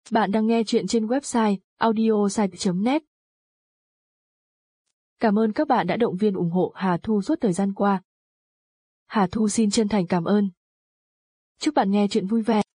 Bạn đang nghe chuyện trên website audiosite.net. Cảm ơn các bạn đã động viên ủng hộ Hà Thu suốt thời gian qua. Hà Thu xin chân thành cảm ơn. Chúc bạn nghe chuyện vui vẻ.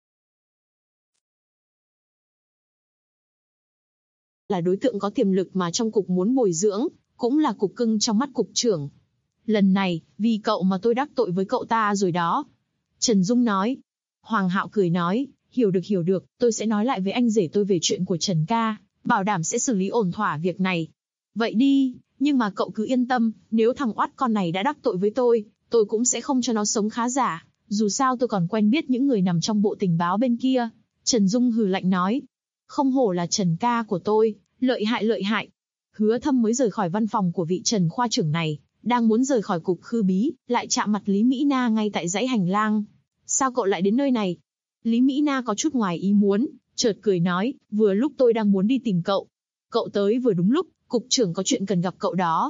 Là đối tượng có tiềm lực mà trong cục muốn bồi dưỡng, cũng là cục cưng trong mắt cục trưởng. Lần này, vì cậu mà tôi đắc tội với cậu ta rồi đó. Trần Dung nói. Hoàng Hạo cười nói, hiểu được, tôi sẽ nói lại với anh rể tôi về chuyện của Trần ca, bảo đảm sẽ xử lý ổn thỏa việc này. Vậy đi, nhưng mà cậu cứ yên tâm, nếu thằng oát con này đã đắc tội với tôi cũng sẽ không cho nó sống khá giả, dù sao tôi còn quen biết những người nằm trong bộ tình báo bên kia. Trần Dung hừ lạnh nói. Không hổ là Trần ca của tôi, lợi hại. Hứa Thâm mới rời khỏi văn phòng của vị Trần khoa trưởng này, đang muốn rời khỏi cục Khư Bí, lại chạm mặt Lý Mỹ Na ngay tại dãy hành lang. Sao cậu lại đến nơi này? Lý Mỹ Na có chút ngoài ý muốn, chợt cười nói, vừa lúc tôi đang muốn đi tìm cậu. Cậu tới vừa đúng lúc, cục trưởng có chuyện cần gặp cậu đó.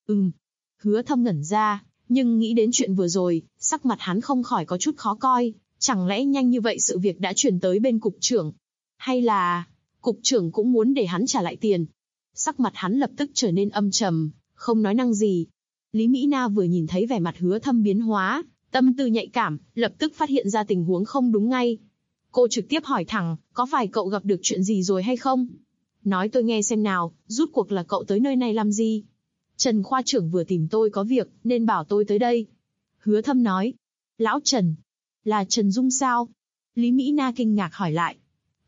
Hứa Thâm ngẩn ra, nhưng nghĩ đến chuyện vừa rồi, sắc mặt hắn không khỏi có chút khó coi, chẳng lẽ nhanh như vậy sự việc đã truyền tới bên cục trưởng? Hay là, cục trưởng cũng muốn để hắn trả lại tiền? Sắc mặt hắn lập tức trở nên âm trầm, không nói năng gì. Lý Mỹ Na vừa nhìn thấy vẻ mặt Hứa Thâm biến hóa, tâm tư nhạy cảm, lập tức phát hiện ra tình huống không đúng ngay. Cô trực tiếp hỏi thẳng, có phải cậu gặp được chuyện gì rồi hay không? Nói tôi nghe xem nào, rút cuộc là cậu tới nơi này làm gì? Trần khoa trưởng vừa tìm tôi có việc, nên bảo tôi tới đây. Hứa Thâm nói. Lão Trần? Là Trần Dung sao? Lý Mỹ Na kinh ngạc hỏi lại.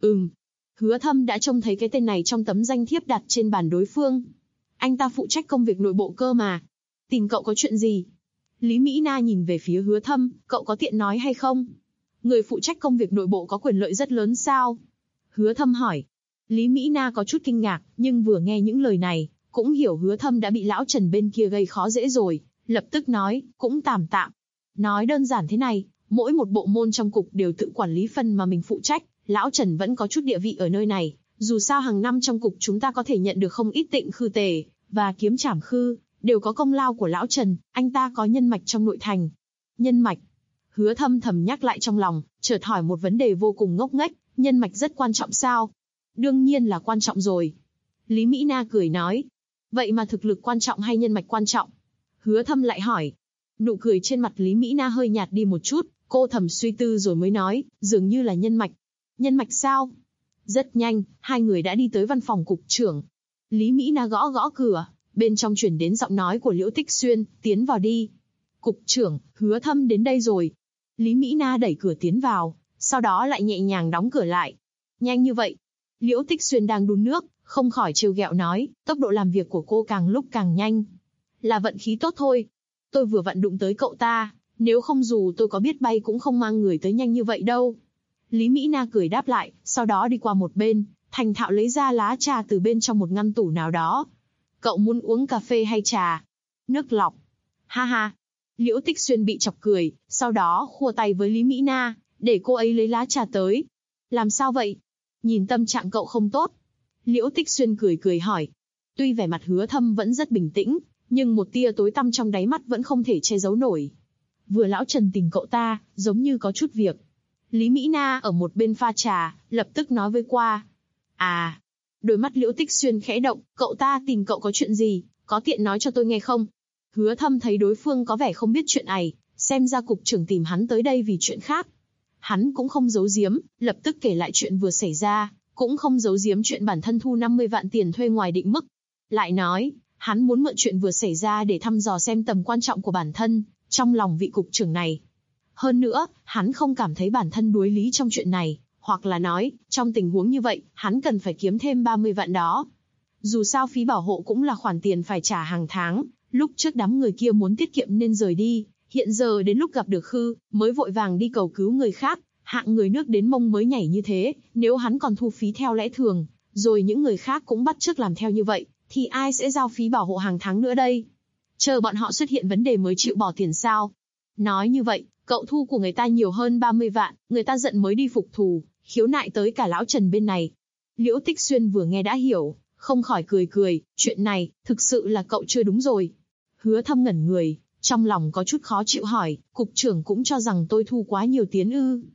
Hứa Thâm đã trông thấy cái tên này trong tấm danh thiếp đặt trên bàn đối phương. Anh ta phụ trách công việc nội bộ cơ mà. Tìm cậu có chuyện gì? Lý Mỹ Na nhìn về phía Hứa Thâm, cậu có tiện nói hay không? Người phụ trách công việc nội bộ có quyền lợi rất lớn sao? Hứa Thâm hỏi. Lý Mỹ Na có chút kinh ngạc, nhưng vừa nghe những lời này, cũng hiểu Hứa Thâm đã bị lão Trần bên kia gây khó dễ rồi, lập tức nói, cũng tạm. Nói đơn giản thế này, mỗi một bộ môn trong cục đều tự quản lý phần mà mình phụ trách, lão Trần vẫn có chút địa vị ở nơi này, dù sao hàng năm trong cục chúng ta có thể nhận được không ít tịnh khư tề, và kiếm trảm khư, đều có công lao của lão Trần, anh ta có nhân mạch trong nội thành. Nhân mạch? Hứa Thâm thầm nhắc lại trong lòng, chợt hỏi một vấn đề vô cùng ngốc nghếch, nhân mạch rất quan trọng sao? Đương nhiên là quan trọng rồi. Lý Mỹ Na cười nói. Vậy mà thực lực quan trọng hay nhân mạch quan trọng? Hứa Thâm lại hỏi. Nụ cười trên mặt Lý Mỹ Na hơi nhạt đi một chút, cô thầm suy tư rồi mới nói, dường như là nhân mạch. Nhân mạch sao? Rất nhanh, hai người đã đi tới văn phòng cục trưởng. Lý Mỹ Na gõ gõ cửa, bên trong truyền đến giọng nói của Liễu Tích Xuyên, tiến vào đi. Cục trưởng, Hứa Thâm đến đây rồi. Lý Mỹ Na đẩy cửa tiến vào, sau đó lại nhẹ nhàng đóng cửa lại. Nhanh như vậy? Liễu Tích Xuyên đang đun nước, không khỏi trêu ghẹo nói, tốc độ làm việc của cô càng lúc càng nhanh. Là vận khí tốt thôi. Tôi vừa vặn đụng tới cậu ta, nếu không dù tôi có biết bay cũng không mang người tới nhanh như vậy đâu. Lý Mỹ Na cười đáp lại, sau đó đi qua một bên, thành thạo lấy ra lá trà từ bên trong một ngăn tủ nào đó. Cậu muốn uống cà phê hay trà? Nước lọc. Ha ha. Liễu Tích Xuyên bị chọc cười, sau đó khua tay với Lý Mỹ Na, để cô ấy lấy lá trà tới. Làm sao vậy? Nhìn tâm trạng cậu không tốt. Liễu Tích Xuyên cười hỏi. Tuy vẻ mặt Hứa Thâm vẫn rất bình tĩnh, nhưng một tia tối tăm trong đáy mắt vẫn không thể che giấu nổi. Vừa lão Trần tìm cậu ta, giống như có chút việc. Lý Mỹ Na ở một bên pha trà, lập tức nói với qua. À, đôi mắt Liễu Tích Xuyên khẽ động, cậu ta tìm cậu có chuyện gì, có tiện nói cho tôi nghe không? Hứa Thâm thấy đối phương có vẻ không biết chuyện này, xem ra cục trưởng tìm hắn tới đây vì chuyện khác. Hắn cũng không giấu giếm, lập tức kể lại chuyện vừa xảy ra, cũng không giấu giếm chuyện bản thân thu 50 vạn tiền thuê ngoài định mức. Lại nói, hắn muốn mượn chuyện vừa xảy ra để thăm dò xem tầm quan trọng của bản thân, trong lòng vị cục trưởng này. Hơn nữa, hắn không cảm thấy bản thân đuối lý trong chuyện này, hoặc là nói, trong tình huống như vậy, hắn cần phải kiếm thêm 30 vạn đó. Dù sao phí bảo hộ cũng là khoản tiền phải trả hàng tháng, lúc trước đám người kia muốn tiết kiệm nên rời đi, hiện giờ đến lúc gặp được Khư, mới vội vàng đi cầu cứu người khác, hạng người nước đến mông mới nhảy như thế, nếu hắn còn thu phí theo lẽ thường, rồi những người khác cũng bắt chước làm theo như vậy, thì ai sẽ giao phí bảo hộ hàng tháng nữa đây? Chờ bọn họ xuất hiện vấn đề mới chịu bỏ tiền sao? Nói như vậy, cậu thu của người ta nhiều hơn 30 vạn, người ta giận mới đi phục thù, khiếu nại tới cả lão Trần bên này. Liễu Tích Xuyên vừa nghe đã hiểu, không khỏi cười, chuyện này, thực sự là cậu chưa đúng rồi. Hứa Thâm ngẩn người, trong lòng có chút khó chịu hỏi, cục trưởng cũng cho rằng tôi thu quá nhiều tiền ư?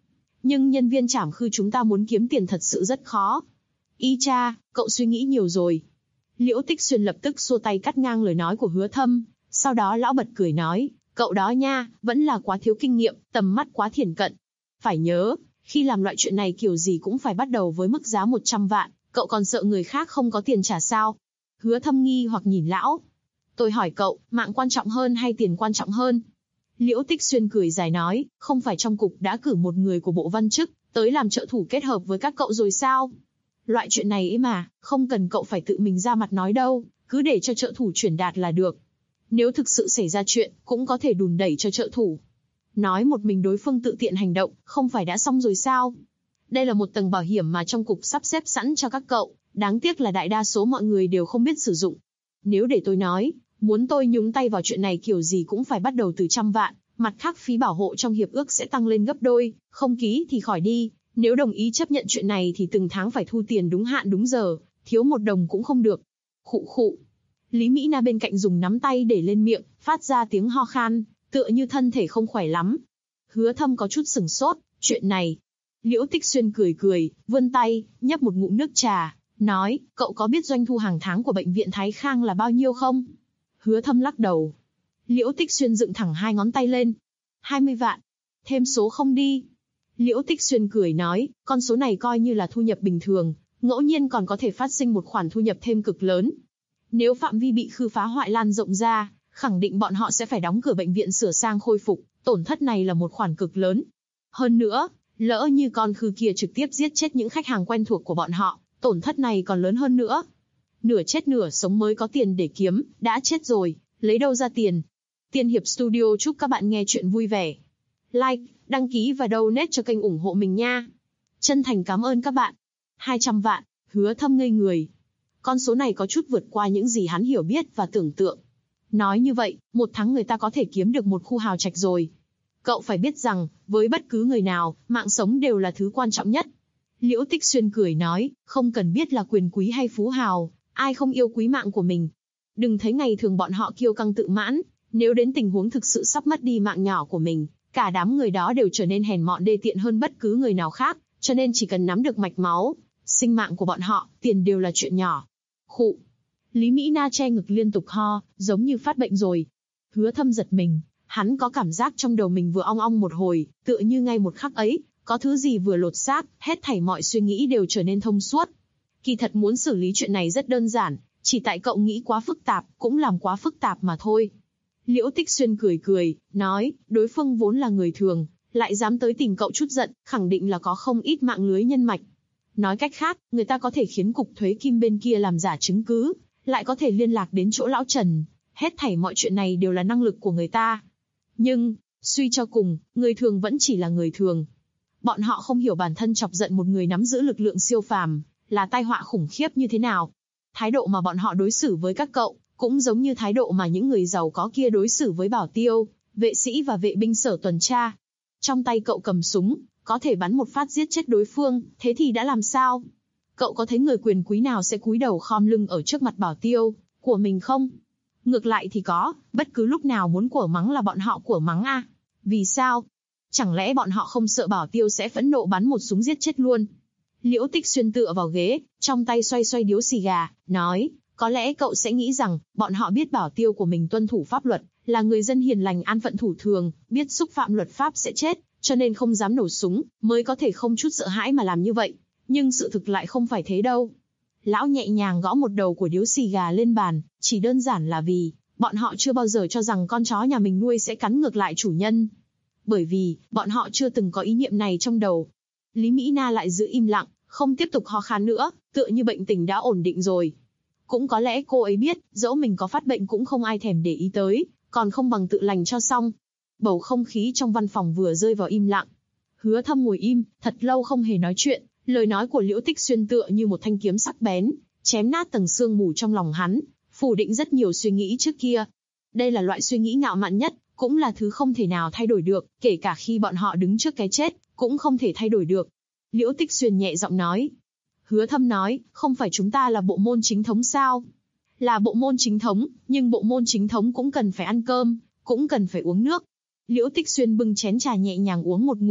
Nhưng nhân viên trảm khư chúng ta muốn kiếm tiền thật sự rất khó. Y cha, cậu suy nghĩ nhiều rồi. Liễu Tích Xuyên lập tức xua tay cắt ngang lời nói của Hứa Thâm, sau đó lão bật cười nói, cậu đó nha, vẫn là quá thiếu kinh nghiệm, tầm mắt quá thiển cận. Phải nhớ, khi làm loại chuyện này kiểu gì cũng phải bắt đầu với mức giá 100 vạn, cậu còn sợ người khác không có tiền trả sao? Hứa Thâm nghi hoặc nhìn lão. Tôi hỏi cậu, mạng quan trọng hơn hay tiền quan trọng hơn? Liễu Tích Xuyên cười dài nói, không phải trong cục đã cử một người của bộ văn chức tới làm trợ thủ kết hợp với các cậu rồi sao? Loại chuyện này ấy mà, không cần cậu phải tự mình ra mặt nói đâu, cứ để cho trợ thủ chuyển đạt là được. Nếu thực sự xảy ra chuyện, cũng có thể đùn đẩy cho trợ thủ. Nói một mình đối phương tự tiện hành động, không phải đã xong rồi sao? Đây là một tầng bảo hiểm mà trong cục sắp xếp sẵn cho các cậu, đáng tiếc là đại đa số mọi người đều không biết sử dụng. Nếu để tôi nói, muốn tôi nhúng tay vào chuyện này kiểu gì cũng phải bắt đầu từ 100 vạn, mặt khác phí bảo hộ trong hiệp ước sẽ tăng lên gấp đôi, không ký thì khỏi đi. Nếu đồng ý chấp nhận chuyện này thì từng tháng phải thu tiền đúng hạn đúng giờ, thiếu 1 đồng cũng không được. Khụ khụ. Lý Mỹ Na bên cạnh dùng nắm tay để lên miệng, phát ra tiếng ho khan, tựa như thân thể không khỏe lắm. Hứa Thâm có chút sửng sốt, chuyện này. Liễu Tích Xuyên cười cười, vươn tay, nhấp một ngụm nước trà, nói, cậu có biết doanh thu hàng tháng của bệnh viện Thái Khang là bao nhiêu không? Hứa Thâm lắc đầu. Liễu Tích Xuyên dựng thẳng 2 ngón tay lên. 20 vạn. Thêm số không đi. Liễu Tích Xuyên cười nói, con số này coi như là thu nhập bình thường, ngẫu nhiên còn có thể phát sinh một khoản thu nhập thêm cực lớn. Nếu phạm vi bị khư phá hoại lan rộng ra, khẳng định bọn họ sẽ phải đóng cửa bệnh viện sửa sang khôi phục, tổn thất này là một khoản cực lớn. Hơn nữa, lỡ như con khư kia trực tiếp giết chết những khách hàng quen thuộc của bọn họ, tổn thất này còn lớn hơn nữa. Nửa chết nửa sống mới có tiền để kiếm, đã chết rồi, lấy đâu ra tiền? Tiên Hiệp Studio chúc các bạn nghe chuyện vui vẻ. Like, đăng ký và donate cho kênh ủng hộ mình nha. Chân thành cảm ơn các bạn. 200 vạn, Hứa Thâm ngây người. Con số này có chút vượt qua những gì hắn hiểu biết và tưởng tượng. Nói như vậy, 1 tháng người ta có thể kiếm được một khu hào trạch rồi. Cậu phải biết rằng, với bất cứ người nào, mạng sống đều là thứ quan trọng nhất. Liễu Tích Xuyên cười nói, không cần biết là quyền quý hay phú hào, ai không yêu quý mạng của mình. Đừng thấy ngày thường bọn họ kiêu căng tự mãn, nếu đến tình huống thực sự sắp mất đi mạng nhỏ của mình, cả đám người đó đều trở nên hèn mọn đê tiện hơn bất cứ người nào khác, cho nên chỉ cần nắm được mạch máu, sinh mạng của bọn họ, tiền đều là chuyện nhỏ. Khụ. Lý Mỹ Na che ngực liên tục ho, giống như phát bệnh rồi. Hứa Thâm giật mình, hắn có cảm giác trong đầu mình vừa ong ong một hồi, tựa như ngay một khắc ấy, có thứ gì vừa lột xác, hết thảy mọi suy nghĩ đều trở nên thông suốt. Kỳ thật muốn xử lý chuyện này rất đơn giản, chỉ tại cậu nghĩ quá phức tạp, cũng làm quá phức tạp mà thôi. Liễu Tích Xuyên cười cười, nói, đối phương vốn là người thường, lại dám tới tìm cậu chút giận, khẳng định là có không ít mạng lưới nhân mạch. Nói cách khác, người ta có thể khiến cục thuế Kim bên kia làm giả chứng cứ, lại có thể liên lạc đến chỗ lão Trần. Hết thảy mọi chuyện này đều là năng lực của người ta. Nhưng, suy cho cùng, người thường vẫn chỉ là người thường. Bọn họ không hiểu bản thân chọc giận một người nắm giữ lực lượng siêu phàm, là tai họa khủng khiếp như thế nào. Thái độ mà bọn họ đối xử với các cậu, cũng giống như thái độ mà những người giàu có kia đối xử với bảo tiêu, vệ sĩ và vệ binh sở tuần tra. Trong tay cậu cầm súng, có thể bắn một phát giết chết đối phương, thế thì đã làm sao? Cậu có thấy người quyền quý nào sẽ cúi đầu khom lưng ở trước mặt bảo tiêu của mình không? Ngược lại thì có, bất cứ lúc nào muốn của mắng là bọn họ của mắng a. Vì sao? Chẳng lẽ bọn họ không sợ bảo tiêu sẽ phẫn nộ bắn một súng giết chết luôn? Liễu Tích Xuyên tựa vào ghế, trong tay xoay xoay điếu xì gà, nói, có lẽ cậu sẽ nghĩ rằng, bọn họ biết bảo tiêu của mình tuân thủ pháp luật, là người dân hiền lành an phận thủ thường, biết xúc phạm luật pháp sẽ chết, cho nên không dám nổ súng, mới có thể không chút sợ hãi mà làm như vậy. Nhưng sự thực lại không phải thế đâu. Lão nhẹ nhàng gõ một đầu của điếu xì gà lên bàn, chỉ đơn giản là vì, bọn họ chưa bao giờ cho rằng con chó nhà mình nuôi sẽ cắn ngược lại chủ nhân. Bởi vì, bọn họ chưa từng có ý niệm này trong đầu. Lý Mỹ Na lại giữ im lặng, không tiếp tục ho khan nữa, tựa như bệnh tình đã ổn định rồi. Cũng có lẽ cô ấy biết, dẫu mình có phát bệnh cũng không ai thèm để ý tới, còn không bằng tự lành cho xong. Bầu không khí trong văn phòng vừa rơi vào im lặng. Hứa Thâm ngồi im, thật lâu không hề nói chuyện, lời nói của Liễu Tích Xuyên tựa như một thanh kiếm sắc bén, chém nát tầng sương mù trong lòng hắn, phủ định rất nhiều suy nghĩ trước kia. Đây là loại suy nghĩ ngạo mạn nhất, cũng là thứ không thể nào thay đổi được, kể cả khi bọn họ đứng trước cái chết, cũng không thể thay đổi được. Liễu Tích Xuyên nhẹ giọng nói. Hứa Thâm nói, không phải chúng ta là bộ môn chính thống sao? Là bộ môn chính thống, nhưng bộ môn chính thống cũng cần phải ăn cơm, cũng cần phải uống nước. Liễu Tích Xuyên bưng chén trà nhẹ nhàng uống một ngụm,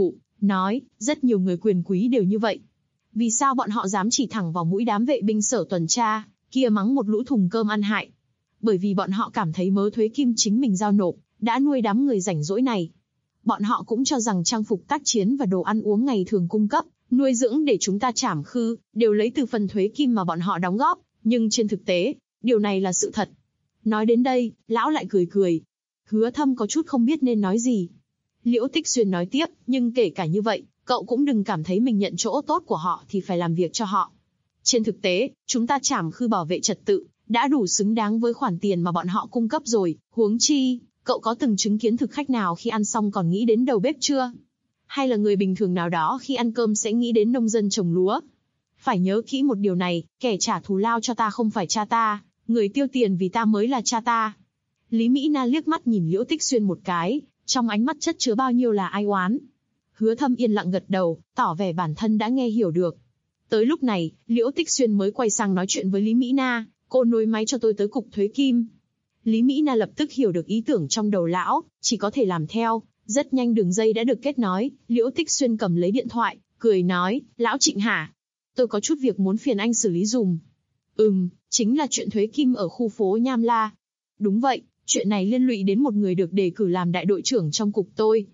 nói, rất nhiều người quyền quý đều như vậy. Vì sao bọn họ dám chỉ thẳng vào mũi đám vệ binh sở tuần tra, kia mắng một lũ thùng cơm ăn hại? Bởi vì bọn họ cảm thấy mớ thuế kim chính mình giao nộp, đã nuôi đám người rảnh rỗi này. Bọn họ cũng cho rằng trang phục tác chiến và đồ ăn uống ngày thường cung cấp, nuôi dưỡng để chúng ta trảm khư, đều lấy từ phần thuế kim mà bọn họ đóng góp, nhưng trên thực tế, điều này là sự thật. Nói đến đây, lão lại cười cười. Hứa Thâm có chút không biết nên nói gì. Liễu Tích Xuyên nói tiếp, nhưng kể cả như vậy, cậu cũng đừng cảm thấy mình nhận chỗ tốt của họ thì phải làm việc cho họ. Trên thực tế, chúng ta trảm khư bảo vệ trật tự, đã đủ xứng đáng với khoản tiền mà bọn họ cung cấp rồi, huống chi, cậu có từng chứng kiến thực khách nào khi ăn xong còn nghĩ đến đầu bếp chưa? Hay là người bình thường nào đó khi ăn cơm sẽ nghĩ đến nông dân trồng lúa? Phải nhớ kỹ một điều này, kẻ trả thù lao cho ta không phải cha ta, người tiêu tiền vì ta mới là cha ta. Lý Mỹ Na liếc mắt nhìn Liễu Tích Xuyên một cái, trong ánh mắt chất chứa bao nhiêu là ai oán. Hứa Thâm yên lặng gật đầu, tỏ vẻ bản thân đã nghe hiểu được. Tới lúc này, Liễu Tích Xuyên mới quay sang nói chuyện với Lý Mỹ Na, cô nối máy cho tôi tới cục thuế kim. Lý Mỹ Na lập tức hiểu được ý tưởng trong đầu lão, chỉ có thể làm theo. Rất nhanh đường dây đã được kết nối, Liễu Tích Xuyên cầm lấy điện thoại, cười nói, lão Trịnh hả? Tôi có chút việc muốn phiền anh xử lý dùm. Chính là chuyện thuế kim ở khu phố Nham La. Đúng vậy, chuyện này liên lụy đến một người được đề cử làm đại đội trưởng trong cục tôi.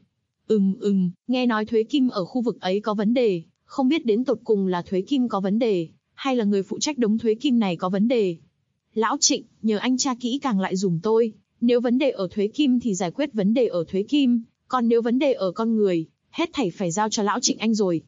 Nghe nói thuế kim ở khu vực ấy có vấn đề, không biết đến tột cùng là thuế kim có vấn đề, hay là người phụ trách đống thuế kim này có vấn đề. Lão Trịnh, nhờ anh tra kỹ càng lại dùm tôi, nếu vấn đề ở thuế kim thì giải quyết vấn đề ở thuế kim, còn nếu vấn đề ở con người, hết thảy phải giao cho lão Trịnh anh rồi.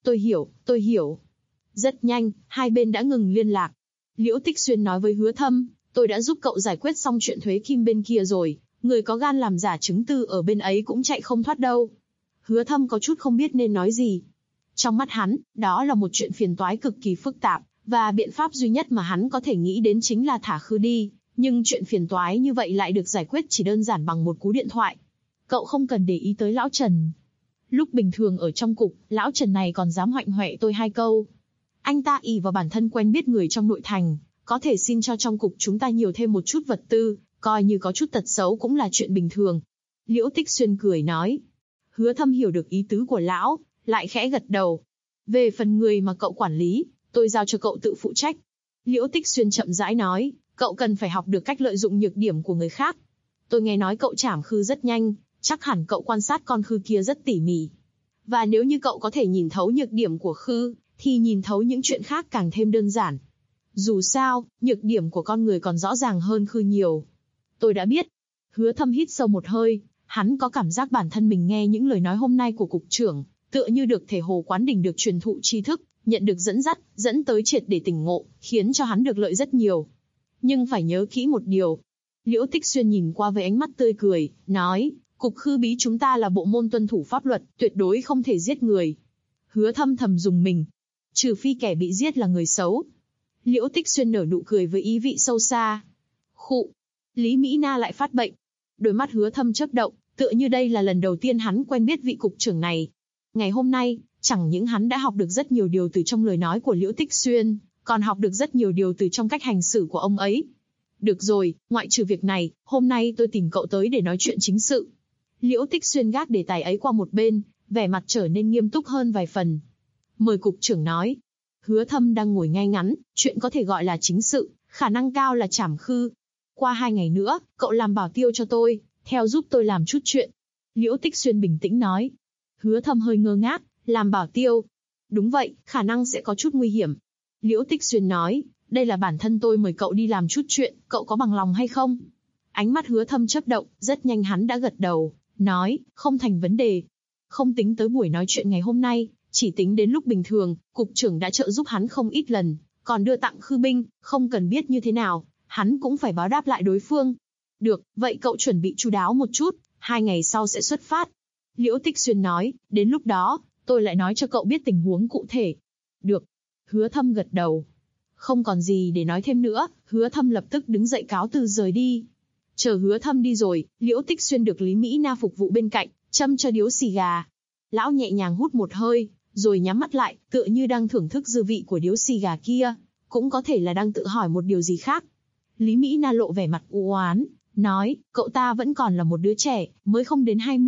Tôi hiểu. Rất nhanh, hai bên đã ngừng liên lạc. Liễu Tích Xuyên nói với Hứa Thâm, tôi đã giúp cậu giải quyết xong chuyện thuế kim bên kia rồi, người có gan làm giả chứng từ ở bên ấy cũng chạy không thoát đâu. Hứa Thâm có chút không biết nên nói gì. Trong mắt hắn, đó là một chuyện phiền toái cực kỳ phức tạp, và biện pháp duy nhất mà hắn có thể nghĩ đến chính là thả khư đi, nhưng chuyện phiền toái như vậy lại được giải quyết chỉ đơn giản bằng một cú điện thoại. Cậu không cần để ý tới lão Trần. Lúc bình thường ở trong cục, lão Trần này còn dám hoạnh hoẹ tôi 2 câu. Anh ta ỷ vào bản thân quen biết người trong nội thành, có thể xin cho trong cục chúng ta nhiều thêm một chút vật tư, coi như có chút tật xấu cũng là chuyện bình thường. Liễu Tích Xuyên cười nói. Hứa Thâm hiểu được ý tứ của lão, lại khẽ gật đầu. Về phần người mà cậu quản lý, tôi giao cho cậu tự phụ trách. Liễu Tích Xuyên chậm rãi nói, cậu cần phải học được cách lợi dụng nhược điểm của người khác. Tôi nghe nói cậu trảm khư rất nhanh, chắc hẳn cậu quan sát con khư kia rất tỉ mỉ. Và nếu như cậu có thể nhìn thấu nhược điểm của khư, thì nhìn thấu những chuyện khác càng thêm đơn giản. Dù sao, nhược điểm của con người còn rõ ràng hơn khư nhiều. Tôi đã biết. Hứa Thâm hít sâu một hơi, hắn có cảm giác bản thân mình nghe những lời nói hôm nay của cục trưởng, tựa như được thể Hồ Quán Đỉnh được truyền thụ tri thức, nhận được dẫn dắt, dẫn tới triệt để tỉnh ngộ, khiến cho hắn được lợi rất nhiều. Nhưng phải nhớ kỹ một điều. Liễu Tích Xuyên nhìn qua với ánh mắt tươi cười, nói, cục khư bí chúng ta là bộ môn tuân thủ pháp luật, tuyệt đối không thể giết người. Hứa Thâm thầm dùng mình. Trừ phi kẻ bị giết là người xấu. Liễu Tích Xuyên nở nụ cười với ý vị sâu xa. Khụ. Lý Mỹ Na lại phát bệnh. Đôi mắt Hứa Thâm chớp động, tựa như đây là lần đầu tiên hắn quen biết vị cục trưởng này. Ngày hôm nay, chẳng những hắn đã học được rất nhiều điều từ trong lời nói của Liễu Tích Xuyên, còn học được rất nhiều điều từ trong cách hành xử của ông ấy. Được rồi, ngoại trừ việc này, hôm nay tôi tìm cậu tới để nói chuyện chính sự. Liễu Tích Xuyên gác đề tài ấy qua một bên, vẻ mặt trở nên nghiêm túc hơn vài phần. Mời cục trưởng nói. Hứa Thâm đang ngồi ngay ngắn, chuyện có thể gọi là chính sự, khả năng cao là trảm khư. Qua 2 ngày nữa, cậu làm bảo tiêu cho tôi, theo giúp tôi làm chút chuyện. Liễu Tích Xuyên bình tĩnh nói. Hứa Thâm hơi ngơ ngác, làm bảo tiêu. Đúng vậy, khả năng sẽ có chút nguy hiểm. Liễu Tích Xuyên nói, đây là bản thân tôi mời cậu đi làm chút chuyện, cậu có bằng lòng hay không? Ánh mắt Hứa Thâm chớp động, rất nhanh hắn đã gật đầu, nói, không thành vấn đề. Không tính tới buổi nói chuyện ngày hôm nay, chỉ tính đến lúc bình thường, cục trưởng đã trợ giúp hắn không ít lần, còn đưa tặng khư binh, không cần biết như thế nào, hắn cũng phải báo đáp lại đối phương. Được, vậy cậu chuẩn bị chu đáo một chút, 2 ngày sau sẽ xuất phát. Liễu Tích Xuyên nói, đến lúc đó, tôi lại nói cho cậu biết tình huống cụ thể. Được. Hứa Thâm gật đầu. Không còn gì để nói thêm nữa, Hứa Thâm lập tức đứng dậy cáo từ rời đi. Chờ Hứa Thâm đi rồi, Liễu Tích Xuyên được Lý Mỹ Na phục vụ bên cạnh, châm cho điếu xì gà. Lão nhẹ nhàng hút một hơi, rồi nhắm mắt lại, tựa như đang thưởng thức dư vị của điếu xì gà kia, cũng có thể là đang tự hỏi một điều gì khác. Lý Mỹ Na lộ vẻ mặt u oán, nói, cậu ta vẫn còn là một đứa trẻ, mới không đến 20,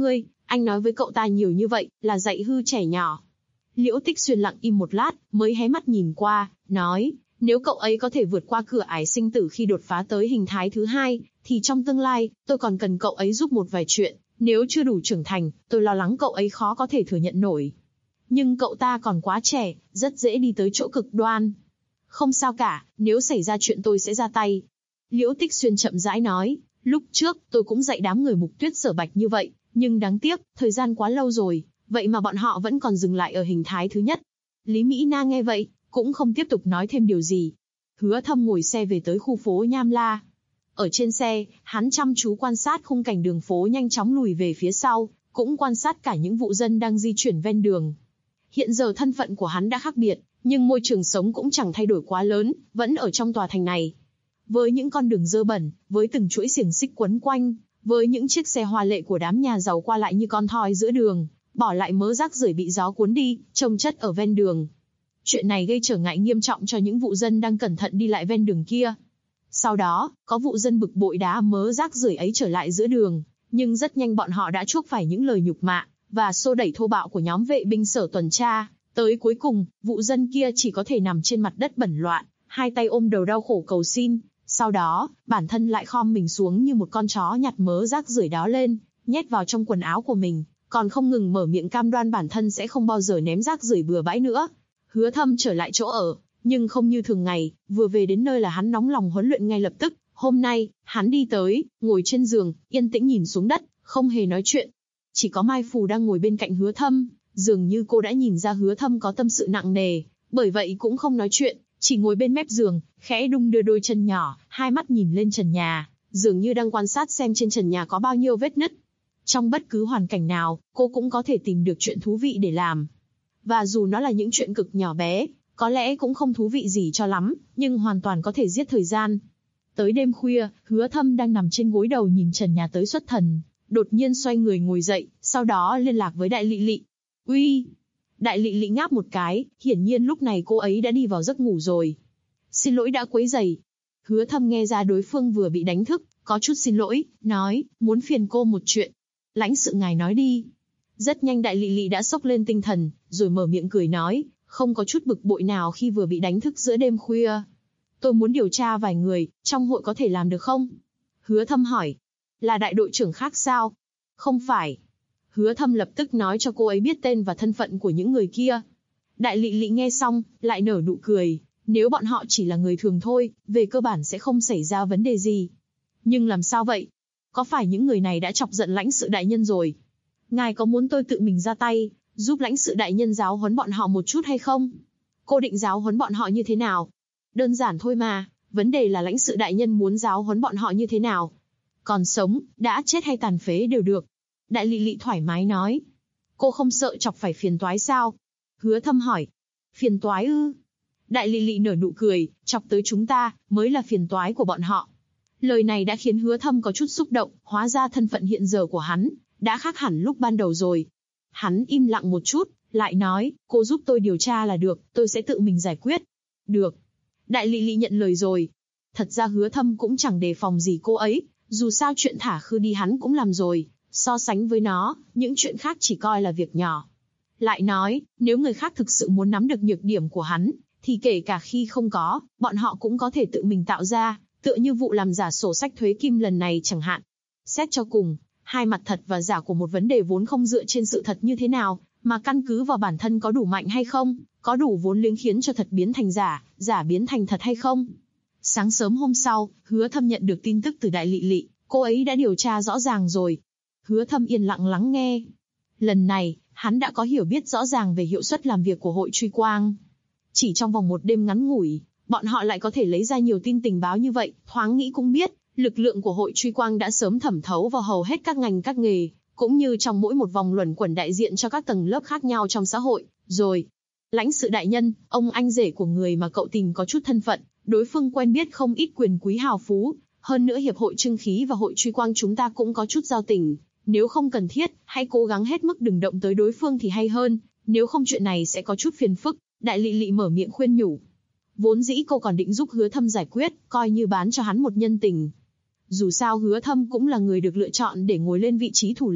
Anh nói với cậu ta nhiều như vậy, là dạy hư trẻ nhỏ. Liễu Tích Xuyên lặng im một lát, mới hé mắt nhìn qua, nói, nếu cậu ấy có thể vượt qua cửa ải sinh tử khi đột phá tới hình thái thứ 2, thì trong tương lai, tôi còn cần cậu ấy giúp một vài chuyện, nếu chưa đủ trưởng thành, tôi lo lắng cậu ấy khó có thể thừa nhận nổi. Nhưng cậu ta còn quá trẻ, rất dễ đi tới chỗ cực đoan. Không sao cả, nếu xảy ra chuyện tôi sẽ ra tay. Liễu Tích Xuyên chậm rãi nói, lúc trước, tôi cũng dạy đám người Mục Tuyết Sở Bạch như vậy, nhưng đáng tiếc, thời gian quá lâu rồi, vậy mà bọn họ vẫn còn dừng lại ở hình thái thứ nhất. Lý Mỹ Na nghe vậy, cũng không tiếp tục nói thêm điều gì. Hứa Thâm ngồi xe về tới khu phố Nham La. Ở trên xe, hắn chăm chú quan sát khung cảnh đường phố nhanh chóng lùi về phía sau, cũng quan sát cả những vụ dân đang di chuyển ven đường. Hiện giờ thân phận của hắn đã khác biệt, nhưng môi trường sống cũng chẳng thay đổi quá lớn, vẫn ở trong tòa thành này. Với những con đường dơ bẩn, với từng chuỗi xiềng xích quấn quanh, với những chiếc xe hoa lệ của đám nhà giàu qua lại như con thoi giữa đường, bỏ lại mớ rác rưởi bị gió cuốn đi, chồng chất ở ven đường. Chuyện này gây trở ngại nghiêm trọng cho những vụ dân đang cẩn thận đi lại ven đường kia. Sau đó, có vụ dân bực bội đá mớ rác rưởi ấy trở lại giữa đường, nhưng rất nhanh bọn họ đã chuốc phải những lời nhục mạ và xô đẩy thô bạo của nhóm vệ binh sở tuần tra. Tới cuối cùng, vụ dân kia chỉ có thể nằm trên mặt đất bẩn loạn, hai tay ôm đầu đau khổ cầu xin. Sau đó, bản thân lại khom mình xuống như một con chó nhặt mớ rác rưởi đó lên, nhét vào trong quần áo của mình, còn không ngừng mở miệng cam đoan bản thân sẽ không bao giờ ném rác rưởi bừa bãi nữa. Hứa Thâm trở lại chỗ ở, nhưng không như thường ngày, vừa về đến nơi là hắn nóng lòng huấn luyện ngay lập tức. Hôm nay, hắn đi tới, ngồi trên giường, yên tĩnh nhìn xuống đất, không hề nói chuyện. Chỉ có Mai Phù đang ngồi bên cạnh Hứa Thâm, dường như cô đã nhìn ra Hứa Thâm có tâm sự nặng nề, bởi vậy cũng không nói chuyện, chỉ ngồi bên mép giường, khẽ đung đưa đôi chân nhỏ, hai mắt nhìn lên trần nhà, dường như đang quan sát xem trên trần nhà có bao nhiêu vết nứt. Trong bất cứ hoàn cảnh nào, cô cũng có thể tìm được chuyện thú vị để làm. Và dù nó là những chuyện cực nhỏ bé, có lẽ cũng không thú vị gì cho lắm, nhưng hoàn toàn có thể giết thời gian. Tới đêm khuya, Hứa Thâm đang nằm trên gối đầu nhìn trần nhà tới xuất thần, đột nhiên xoay người ngồi dậy, sau đó liên lạc với Đại Lị Lị. Uy! Đại Lị Lị ngáp một cái, hiển nhiên lúc này cô ấy đã đi vào giấc ngủ rồi. Xin lỗi đã quấy rầy. Hứa Thâm nghe ra đối phương vừa bị đánh thức, có chút xin lỗi, nói, muốn phiền cô một chuyện. Lãnh sự ngài nói đi. Rất nhanh Đại Lị Lị đã xốc lên tinh thần, rồi mở miệng cười nói, không có chút bực bội nào khi vừa bị đánh thức giữa đêm khuya. Tôi muốn điều tra vài người, trong hội có thể làm được không? Hứa Thâm hỏi. Là đại đội trưởng khác sao? Không phải. Hứa Thâm lập tức nói cho cô ấy biết tên và thân phận của những người kia. Đại Lị Lị nghe xong, lại nở nụ cười. Nếu bọn họ chỉ là người thường thôi, về cơ bản sẽ không xảy ra vấn đề gì. Nhưng làm sao vậy? Có phải những người này đã chọc giận lãnh sự đại nhân rồi? Ngài có muốn tôi tự mình ra tay, giúp lãnh sự đại nhân giáo huấn bọn họ một chút hay không? Cô định giáo huấn bọn họ như thế nào? Đơn giản thôi mà, vấn đề là lãnh sự đại nhân muốn giáo huấn bọn họ như thế nào? Còn sống, đã chết hay tàn phế đều được. Đại Lị Lị thoải mái nói. Cô không sợ chọc phải phiền toái sao? Hứa Thâm hỏi. Phiền toái ư? Đại Lị Lị nở nụ cười, chọc tới chúng ta, mới là phiền toái của bọn họ. Lời này đã khiến Hứa Thâm có chút xúc động, hóa ra thân phận hiện giờ của hắn đã khác hẳn lúc ban đầu rồi. Hắn im lặng một chút, lại nói, cô giúp tôi điều tra là được, tôi sẽ tự mình giải quyết. Được. Đại Lị Lị nhận lời rồi. Thật ra Hứa Thâm cũng chẳng đề phòng gì cô ấy, dù sao chuyện thả khư đi hắn cũng làm rồi, so sánh với nó, những chuyện khác chỉ coi là việc nhỏ. Lại nói, nếu người khác thực sự muốn nắm được nhược điểm của hắn, thì kể cả khi không có, bọn họ cũng có thể tự mình tạo ra, tựa như vụ làm giả sổ sách thuế kim lần này chẳng hạn. Xét cho cùng, hai mặt thật và giả của một vấn đề vốn không dựa trên sự thật như thế nào, mà căn cứ vào bản thân có đủ mạnh hay không, có đủ vốn liếng khiến cho thật biến thành giả, giả biến thành thật hay không. Sáng sớm hôm sau, Hứa Thâm nhận được tin tức từ Đại Lị Lị, cô ấy đã điều tra rõ ràng rồi. Hứa Thâm yên lặng lắng nghe. Lần này, hắn đã có hiểu biết rõ ràng về hiệu suất làm việc của hội truy quang. Chỉ trong vòng một đêm ngắn ngủi, bọn họ lại có thể lấy ra nhiều tin tình báo như vậy, thoáng nghĩ cũng biết, lực lượng của hội truy quang đã sớm thẩm thấu vào hầu hết các ngành các nghề, cũng như trong mỗi một vòng luẩn quẩn đại diện cho các tầng lớp khác nhau trong xã hội. Rồi, lãnh sự đại nhân, ông anh rể của người mà cậu tìm có chút thân phận, đối phương quen biết không ít quyền quý hào phú, hơn nữa hiệp hội trưng khí và hội truy quang chúng ta cũng có chút giao tình. Nếu không cần thiết, hãy cố gắng hết mức đừng động tới đối phương thì hay hơn, nếu không chuyện này sẽ có chút phiền phức. Đại Lị Lị mở miệng khuyên nhủ. Vốn dĩ cô còn định giúp Hứa Thâm giải quyết, coi như bán cho hắn một nhân tình. Dù sao Hứa Thâm cũng là người được lựa chọn để ngồi lên vị trí thủ lĩnh,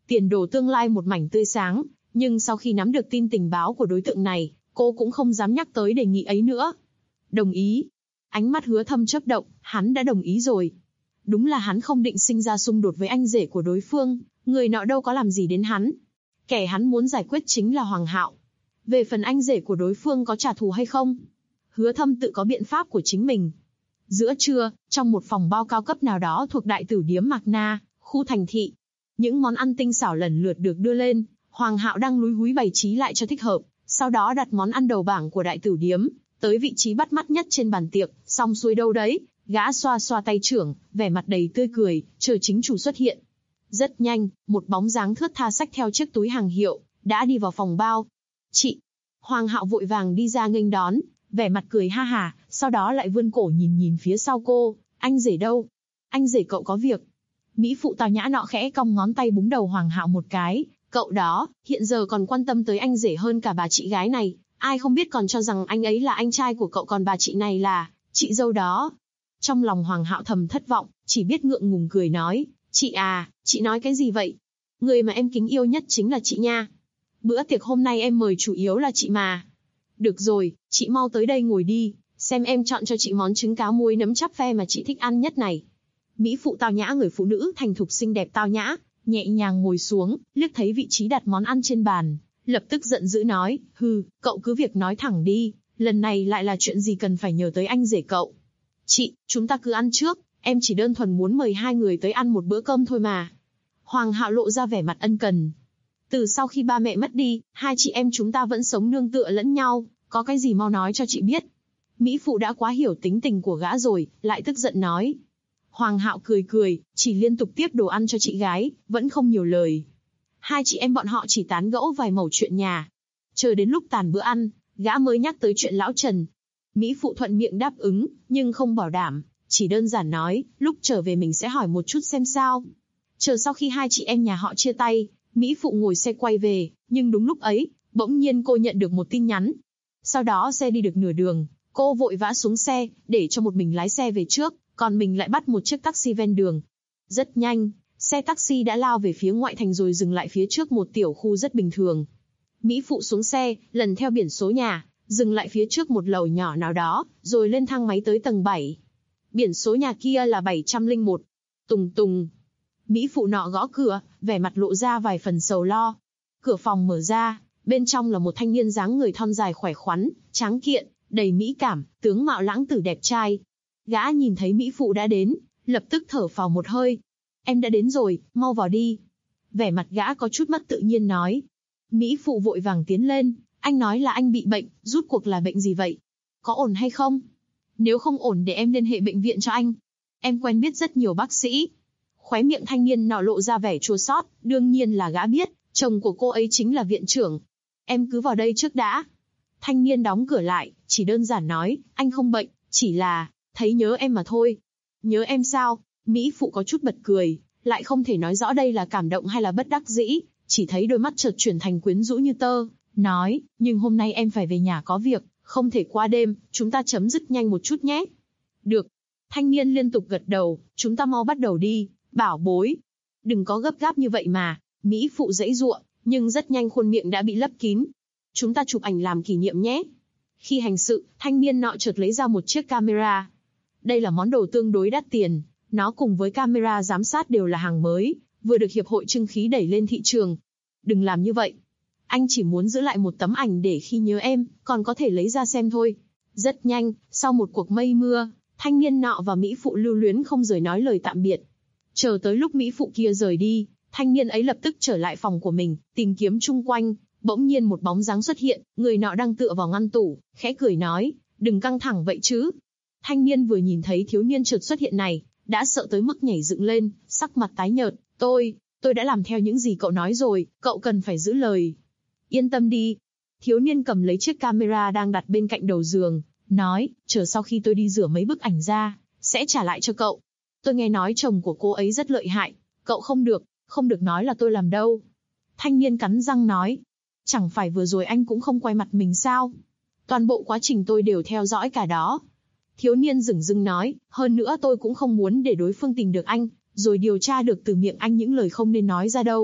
tiền đồ tương lai một mảnh tươi sáng, nhưng sau khi nắm được tin tình báo của đối tượng này, cô cũng không dám nhắc tới đề nghị ấy nữa. Đồng ý. Ánh mắt Hứa Thâm chớp động, hắn đã đồng ý rồi. Đúng là hắn không định sinh ra xung đột với anh rể của đối phương, người nọ đâu có làm gì đến hắn. Kẻ hắn muốn giải quyết chính là Hoàng Hạo. Về phần anh rể của đối phương có trả thù hay không, Hứa Thâm tự có biện pháp của chính mình. Giữa trưa, trong một phòng bao cao cấp nào đó thuộc đại tử điếm Mạc Na, khu thành thị, những món ăn tinh xảo lần lượt được đưa lên. Hoàng Hạo đang lúi húi bày trí lại cho thích hợp, sau đó đặt món ăn đầu bảng của đại tử điếm tới vị trí bắt mắt nhất trên bàn tiệc. Xong xuôi đâu đấy, gã xoa xoa tay trưởng, vẻ mặt đầy tươi cười, chờ chính chủ xuất hiện. Rất nhanh, một bóng dáng thướt tha xách theo chiếc túi hàng hiệu đã đi vào phòng bao. Chị. Hoàng Hạo vội vàng đi ra nghênh đón, vẻ mặt cười ha hả, sau đó lại vươn cổ nhìn nhìn phía sau cô. Anh rể đâu? Anh rể cậu có việc. Mỹ phụ tao nhã nọ khẽ cong ngón tay búng đầu Hoàng Hạo một cái. Cậu đó, hiện giờ còn quan tâm tới anh rể hơn cả bà chị gái này. Ai không biết còn cho rằng anh ấy là anh trai của cậu, còn bà chị này là chị dâu đó. Trong lòng Hoàng Hạo thầm thất vọng, chỉ biết ngượng ngùng cười nói. Chị à, chị nói cái gì vậy? Người mà em kính yêu nhất chính là chị nha. Bữa tiệc hôm nay em mời chủ yếu là chị mà. Được rồi, chị mau tới đây ngồi đi, xem em chọn cho chị món trứng cá muối nấm chắp phe mà chị thích ăn nhất này. Mỹ phụ tao nhã, người phụ nữ thành thục xinh đẹp tao nhã, nhẹ nhàng ngồi xuống, liếc thấy vị trí đặt món ăn trên bàn, lập tức giận dữ nói, hừ, cậu cứ việc nói thẳng đi, lần này lại là chuyện gì cần phải nhờ tới anh rể cậu. Chị, chúng ta cứ ăn trước, em chỉ đơn thuần muốn mời hai người tới ăn một bữa cơm thôi mà. Hoàng Hạo lộ ra vẻ mặt ân cần. Từ sau khi ba mẹ mất đi, hai chị em chúng ta vẫn sống nương tựa lẫn nhau, có cái gì mau nói cho chị biết. Mỹ phụ đã quá hiểu tính tình của gã rồi, lại tức giận nói. Hoàng Hạo cười cười, chỉ liên tục tiếp đồ ăn cho chị gái, vẫn không nhiều lời. Hai chị em bọn họ chỉ tán gẫu vài mẩu chuyện nhà. Chờ đến lúc tàn bữa ăn, gã mới nhắc tới chuyện lão Trần. Mỹ phụ thuận miệng đáp ứng, nhưng không bảo đảm, chỉ đơn giản nói, lúc trở về mình sẽ hỏi một chút xem sao. Chờ sau khi hai chị em nhà họ chia tay, Mỹ phụ ngồi xe quay về, nhưng đúng lúc ấy, bỗng nhiên cô nhận được một tin nhắn. Sau đó xe đi được nửa đường, cô vội vã xuống xe, để cho một mình lái xe về trước, còn mình lại bắt một chiếc taxi ven đường. Rất nhanh, xe taxi đã lao về phía ngoại thành rồi dừng lại phía trước một tiểu khu rất bình thường. Mỹ phụ xuống xe, lần theo biển số nhà, dừng lại phía trước một lầu nhỏ nào đó, rồi lên thang máy tới tầng 7. Biển số nhà kia là 701. Tùng tùng. Mỹ phụ nọ gõ cửa, vẻ mặt lộ ra vài phần sầu lo. Cửa phòng mở ra, bên trong là một thanh niên dáng người thon dài khỏe khoắn, tráng kiện, đầy mỹ cảm, tướng mạo lãng tử đẹp trai. Gã nhìn thấy Mỹ phụ đã đến, lập tức thở phào một hơi. Em đã đến rồi, mau vào đi. Vẻ mặt gã có chút mất tự nhiên nói. Mỹ phụ vội vàng tiến lên, anh nói là anh bị bệnh, rút cuộc là bệnh gì vậy? Có ổn hay không? Nếu không ổn để em liên hệ bệnh viện cho anh. Em quen biết rất nhiều bác sĩ. Khóe miệng thanh niên nọ lộ ra vẻ chua xót, đương nhiên là gã biết, chồng của cô ấy chính là viện trưởng. Em cứ vào đây trước đã. Thanh niên đóng cửa lại, chỉ đơn giản nói, anh không bệnh, chỉ là thấy nhớ em mà thôi. Nhớ em sao? Mỹ phụ có chút bật cười, lại không thể nói rõ đây là cảm động hay là bất đắc dĩ, chỉ thấy đôi mắt chợt chuyển thành quyến rũ như tơ, nói, nhưng hôm nay em phải về nhà có việc, không thể qua đêm, chúng ta chấm dứt nhanh một chút nhé. Được. Thanh niên liên tục gật đầu, chúng ta mau bắt đầu đi, bảo bối. Đừng có gấp gáp như vậy mà. Mỹ phụ giãy giụa, nhưng rất nhanh khuôn miệng đã bị lấp kín. Chúng ta chụp ảnh làm kỷ niệm nhé. Khi hành sự, thanh niên nọ chợt lấy ra một chiếc camera. Đây là món đồ tương đối đắt tiền, nó cùng với camera giám sát đều là hàng mới, vừa được Hiệp hội Trưng khí đẩy lên thị trường. Đừng làm như vậy. Anh chỉ muốn giữ lại một tấm ảnh để khi nhớ em, còn có thể lấy ra xem thôi. Rất nhanh, sau một cuộc mây mưa, thanh niên nọ và Mỹ phụ lưu luyến không rời nói lời tạm biệt. Chờ tới lúc Mỹ phụ kia rời đi, thanh niên ấy lập tức trở lại phòng của mình, tìm kiếm chung quanh. Bỗng nhiên một bóng dáng xuất hiện, người nọ đang tựa vào ngăn tủ, khẽ cười nói, đừng căng thẳng vậy chứ. Thanh niên vừa nhìn thấy thiếu niên chợt xuất hiện này, đã sợ tới mức nhảy dựng lên, sắc mặt tái nhợt. Tôi đã làm theo những gì cậu nói rồi, cậu cần phải giữ lời. Yên tâm đi. Thiếu niên cầm lấy chiếc camera đang đặt bên cạnh đầu giường, nói, chờ sau khi tôi đi rửa mấy bức ảnh ra, sẽ trả lại cho cậu. Tôi nghe nói chồng của cô ấy rất lợi hại, cậu không được nói là tôi làm đâu. Thanh niên cắn răng nói, chẳng phải vừa rồi anh cũng không quay mặt mình sao? Toàn bộ quá trình tôi đều theo dõi cả đó. Thiếu niên dửng dưng nói, hơn nữa tôi cũng không muốn để đối phương tìm được anh, rồi điều tra được từ miệng anh những lời không nên nói ra đâu.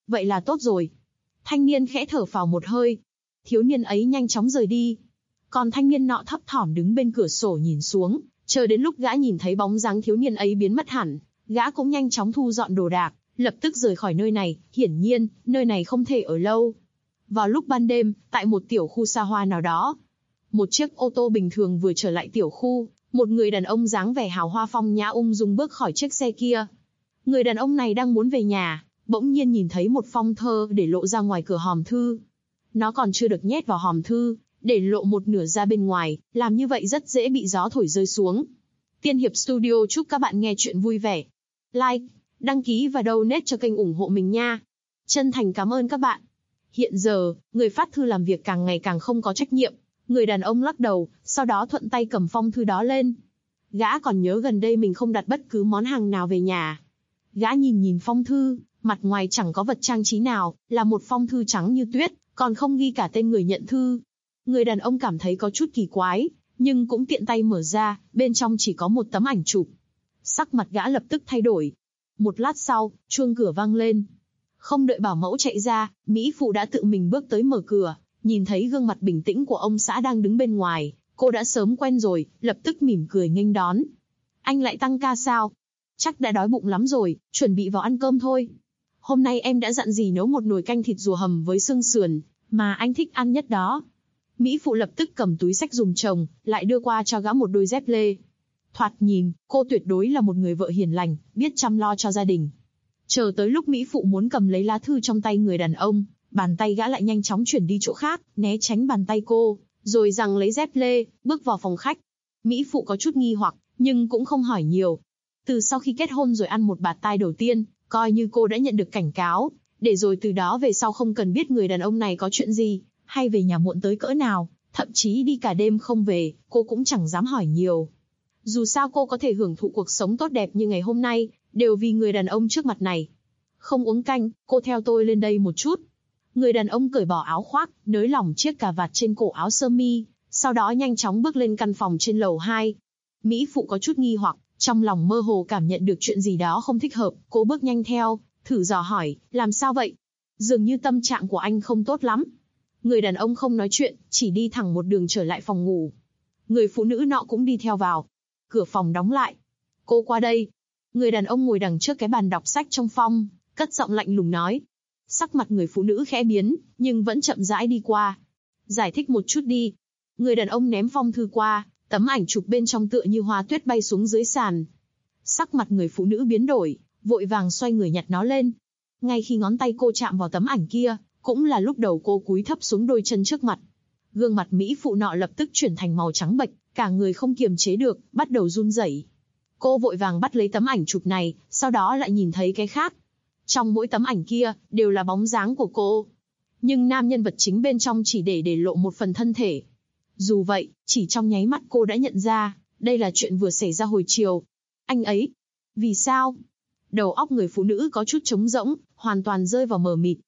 Vậy là tốt rồi. Thanh niên khẽ thở phào một hơi. Thiếu niên ấy nhanh chóng rời đi. Còn thanh niên nọ thấp thỏm đứng bên cửa sổ nhìn xuống, chờ đến lúc gã nhìn thấy bóng dáng thiếu niên ấy biến mất hẳn, gã cũng nhanh chóng thu dọn đồ đạc, lập tức rời khỏi nơi này, hiển nhiên, nơi này không thể ở lâu. Vào lúc ban đêm, tại một tiểu khu xa hoa nào đó, một chiếc ô tô bình thường vừa trở lại tiểu khu, một người đàn ông dáng vẻ hào hoa phong nhã ung dung bước khỏi chiếc xe kia. Người đàn ông này đang muốn về nhà, bỗng nhiên nhìn thấy một phong thơ để lộ ra ngoài cửa hòm thư. Nó còn chưa được nhét vào hòm thư, để lộ một nửa ra bên ngoài, làm như vậy rất dễ bị gió thổi rơi xuống. Tiên Hiệp Studio chúc các bạn nghe chuyện vui vẻ. Like, đăng ký và donate cho kênh ủng hộ mình nha. Chân thành cảm ơn các bạn. Hiện giờ, người phát thư làm việc càng ngày càng không có trách nhiệm. Người đàn ông lắc đầu, sau đó thuận tay cầm phong thư đó lên. Gã còn nhớ gần đây mình không đặt bất cứ món hàng nào về nhà. Gã nhìn phong thư, mặt ngoài chẳng có vật trang trí nào, là một phong thư trắng như tuyết, còn không ghi cả tên người nhận thư. Người đàn ông cảm thấy có chút kỳ quái, nhưng cũng tiện tay mở ra, bên trong chỉ có một tấm ảnh chụp. Sắc mặt gã lập tức thay đổi. Một lát sau, chuông cửa vang lên. Không đợi bảo mẫu chạy ra, Mỹ phụ đã tự mình bước tới mở cửa, nhìn thấy gương mặt bình tĩnh của ông xã đang đứng bên ngoài, cô đã sớm quen rồi, lập tức mỉm cười nghênh đón. Anh lại tăng ca sao? Chắc đã đói bụng lắm rồi, chuẩn bị vào ăn cơm thôi. Hôm nay em đã dặn dì nấu một nồi canh thịt rùa hầm với xương sườn, mà anh thích ăn nhất đó. Mỹ phụ lập tức cầm túi xách dùng chồng, lại đưa qua cho gã một đôi dép lê. Thoạt nhìn, cô tuyệt đối là một người vợ hiền lành, biết chăm lo cho gia đình. Chờ tới lúc Mỹ phụ muốn cầm lấy lá thư trong tay người đàn ông, bàn tay gã lại nhanh chóng chuyển đi chỗ khác, né tránh bàn tay cô, rồi giằng lấy dép lê, bước vào phòng khách. Mỹ phụ có chút nghi hoặc, nhưng cũng không hỏi nhiều. Từ sau khi kết hôn rồi ăn một bạt tai đầu tiên, coi như cô đã nhận được cảnh cáo, để rồi từ đó về sau không cần biết người đàn ông này có chuyện gì, hay về nhà muộn tới cỡ nào, thậm chí đi cả đêm không về, cô cũng chẳng dám hỏi nhiều. Dù sao cô có thể hưởng thụ cuộc sống tốt đẹp như ngày hôm nay, đều vì người đàn ông trước mặt này. Không uống canh, cô theo tôi lên đây một chút. Người đàn ông cởi bỏ áo khoác, nới lỏng chiếc cà vạt trên cổ áo sơ mi, sau đó nhanh chóng bước lên căn phòng trên lầu 2. Mỹ phụ có chút nghi hoặc, trong lòng mơ hồ cảm nhận được chuyện gì đó không thích hợp, cô bước nhanh theo, thử dò hỏi, làm sao vậy? Dường như tâm trạng của anh không tốt lắm. Người đàn ông không nói chuyện, chỉ đi thẳng một đường trở lại phòng ngủ. Người phụ nữ nọ cũng đi theo vào. Cửa phòng đóng lại. Cô qua đây. Người đàn ông ngồi đằng trước cái bàn đọc sách trong phòng, cất giọng lạnh lùng nói. Sắc mặt người phụ nữ khẽ biến, nhưng vẫn chậm rãi đi qua. Giải thích một chút đi. Người đàn ông ném phong thư qua, tấm ảnh chụp bên trong tựa như hoa tuyết bay xuống dưới sàn. Sắc mặt người phụ nữ biến đổi, vội vàng xoay người nhặt nó lên. Ngay khi ngón tay cô chạm vào tấm ảnh kia, cũng là lúc đầu cô cúi thấp xuống đôi chân trước mặt. Gương mặt Mỹ phụ nọ lập tức chuyển thành màu trắng bệch, cả người không kiềm chế được, bắt đầu run rẩy. Cô vội vàng bắt lấy tấm ảnh chụp này, sau đó lại nhìn thấy cái khác. Trong mỗi tấm ảnh kia, đều là bóng dáng của cô. Nhưng nam nhân vật chính bên trong chỉ để lộ một phần thân thể. Dù vậy, chỉ trong nháy mắt cô đã nhận ra, đây là chuyện vừa xảy ra hồi chiều. Anh ấy? Vì sao? Đầu óc người phụ nữ có chút trống rỗng, hoàn toàn rơi vào mờ mịt.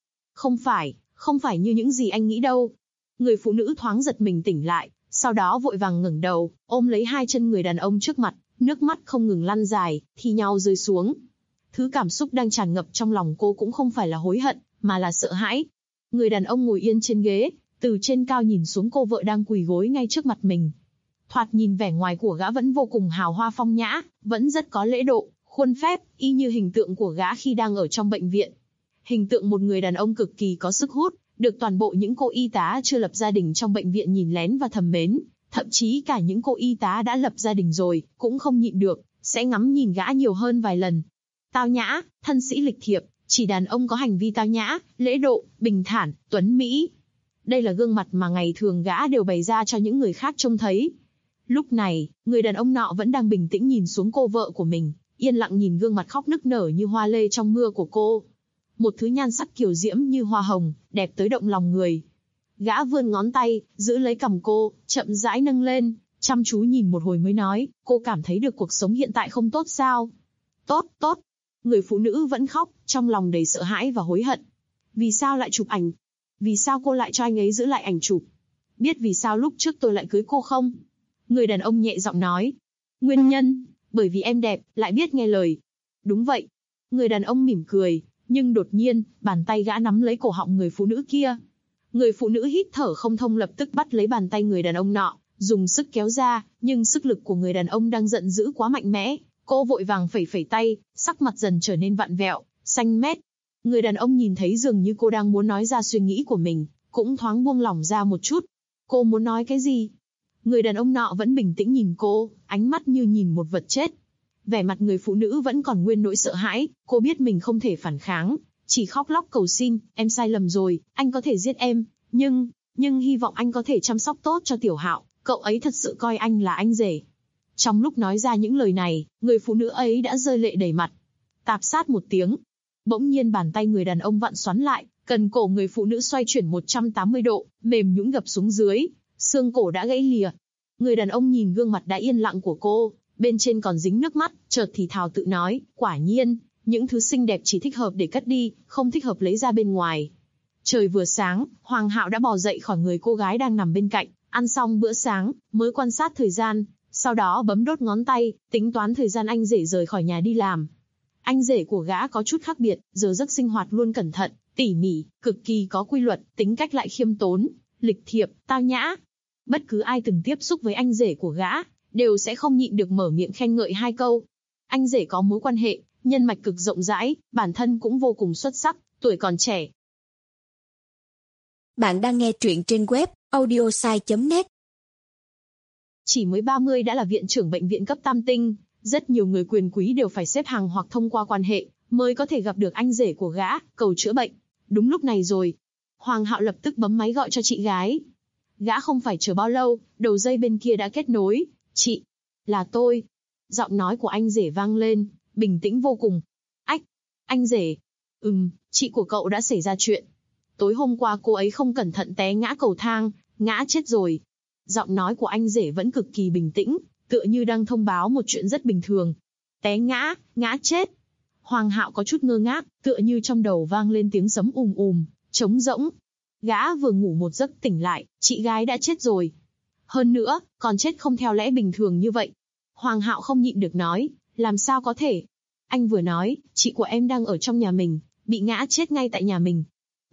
Không phải như những gì anh nghĩ đâu. Người phụ nữ thoáng giật mình tỉnh lại, sau đó vội vàng ngẩng đầu, ôm lấy hai chân người đàn ông trước mặt, nước mắt không ngừng lăn dài, thi nhau rơi xuống. Thứ cảm xúc đang tràn ngập trong lòng cô cũng không phải là hối hận, mà là sợ hãi. Người đàn ông ngồi yên trên ghế, từ trên cao nhìn xuống cô vợ đang quỳ gối ngay trước mặt mình. Thoạt nhìn vẻ ngoài của gã vẫn vô cùng hào hoa phong nhã, vẫn rất có lễ độ, khuôn phép, y như hình tượng của gã khi đang ở trong bệnh viện. Hình tượng một người đàn ông cực kỳ có sức hút, được toàn bộ những cô y tá chưa lập gia đình trong bệnh viện nhìn lén và thầm mến, thậm chí cả những cô y tá đã lập gia đình rồi, cũng không nhịn được, sẽ ngắm nhìn gã nhiều hơn vài lần. Tao nhã, thân sĩ lịch thiệp, chỉ đàn ông có hành vi tao nhã, lễ độ, bình thản, tuấn mỹ. Đây là gương mặt mà ngày thường gã đều bày ra cho những người khác trông thấy. Lúc này, người đàn ông nọ vẫn đang bình tĩnh nhìn xuống cô vợ của mình, yên lặng nhìn gương mặt khóc nức nở như hoa lê trong mưa của cô. Một thứ nhan sắc kiều diễm như hoa hồng, đẹp tới động lòng người. Gã vươn ngón tay, giữ lấy cằm cô, chậm rãi nâng lên, chăm chú nhìn một hồi mới nói, cô cảm thấy được cuộc sống hiện tại không tốt sao? Tốt. Người phụ nữ vẫn khóc, trong lòng đầy sợ hãi và hối hận. Vì sao lại chụp ảnh? Vì sao cô lại cho anh ấy giữ lại ảnh chụp? Biết vì sao lúc trước tôi lại cưới cô không? Người đàn ông nhẹ giọng nói. Nguyên nhân, bởi vì em đẹp, lại biết nghe lời. Đúng vậy. Người đàn ông mỉm cười, Nhưng đột nhiên, bàn tay gã nắm lấy cổ họng người phụ nữ kia. Người phụ nữ hít thở không thông lập tức bắt lấy bàn tay người đàn ông nọ, dùng sức kéo ra, nhưng sức lực của người đàn ông đang giận dữ quá mạnh mẽ. Cô vội vàng phẩy phẩy tay, sắc mặt dần trở nên vặn vẹo, xanh mét. Người đàn ông nhìn thấy dường như cô đang muốn nói ra suy nghĩ của mình, cũng thoáng buông lỏng ra một chút. Cô muốn nói cái gì? Người đàn ông nọ vẫn bình tĩnh nhìn cô, ánh mắt như nhìn một vật chết. Vẻ mặt người phụ nữ vẫn còn nguyên nỗi sợ hãi, cô biết mình không thể phản kháng, chỉ khóc lóc cầu xin, em sai lầm rồi, anh có thể giết em, nhưng hy vọng anh có thể chăm sóc tốt cho Tiểu Hạo, cậu ấy thật sự coi anh là anh rể. Trong lúc nói ra những lời này, người phụ nữ ấy đã rơi lệ đầy mặt. Tạp sát một tiếng. Bỗng nhiên bàn tay người đàn ông vặn xoắn lại, cần cổ người phụ nữ xoay chuyển 180 độ, mềm nhũn gập xuống dưới, xương cổ đã gãy lìa. Người đàn ông nhìn gương mặt đã yên lặng của cô, bên trên còn dính nước mắt, chợt thì thào tự nói, quả nhiên, những thứ xinh đẹp chỉ thích hợp để cất đi, không thích hợp lấy ra bên ngoài. Trời vừa sáng, Hoàng Hạo đã bò dậy khỏi người cô gái đang nằm bên cạnh, ăn xong bữa sáng, mới quan sát thời gian, sau đó bấm đốt ngón tay, tính toán thời gian anh rể rời khỏi nhà đi làm. Anh rể của gã có chút khác biệt, giờ giấc sinh hoạt luôn cẩn thận, tỉ mỉ, cực kỳ có quy luật, tính cách lại khiêm tốn, lịch thiệp, tao nhã. Bất cứ ai từng tiếp xúc với anh rể của gã, đều sẽ không nhịn được mở miệng khen ngợi hai câu. Anh rể có mối quan hệ, nhân mạch cực rộng rãi, bản thân cũng vô cùng xuất sắc, tuổi còn trẻ. Bạn đang nghe truyện trên web audiosai.net. Chỉ mới 30 đã là viện trưởng bệnh viện cấp tam tinh, rất nhiều người quyền quý đều phải xếp hàng hoặc thông qua quan hệ, mới có thể gặp được anh rể của gã, cầu chữa bệnh. Đúng lúc này rồi, Hoàng Hạo lập tức bấm máy gọi cho chị gái. Gã không phải chờ bao lâu, đầu dây bên kia đã kết nối. Chị, là tôi. Giọng nói của anh rể vang lên, bình tĩnh vô cùng. Ách, anh rể. Chị của cậu đã xảy ra chuyện. Tối hôm qua cô ấy không cẩn thận té ngã cầu thang, ngã chết rồi. Giọng nói của anh rể vẫn cực kỳ bình tĩnh, tựa như đang thông báo một chuyện rất bình thường. Té ngã, ngã chết. Hoàng Hạo có chút ngơ ngác, tựa như trong đầu vang lên tiếng sấm trống rỗng. Gã vừa ngủ một giấc tỉnh lại, chị gái đã chết rồi. Hơn nữa, còn chết không theo lẽ bình thường như vậy. Hoàng Hạo không nhịn được nói, làm sao có thể? Anh vừa nói, chị của em đang ở trong nhà mình, bị ngã chết ngay tại nhà mình.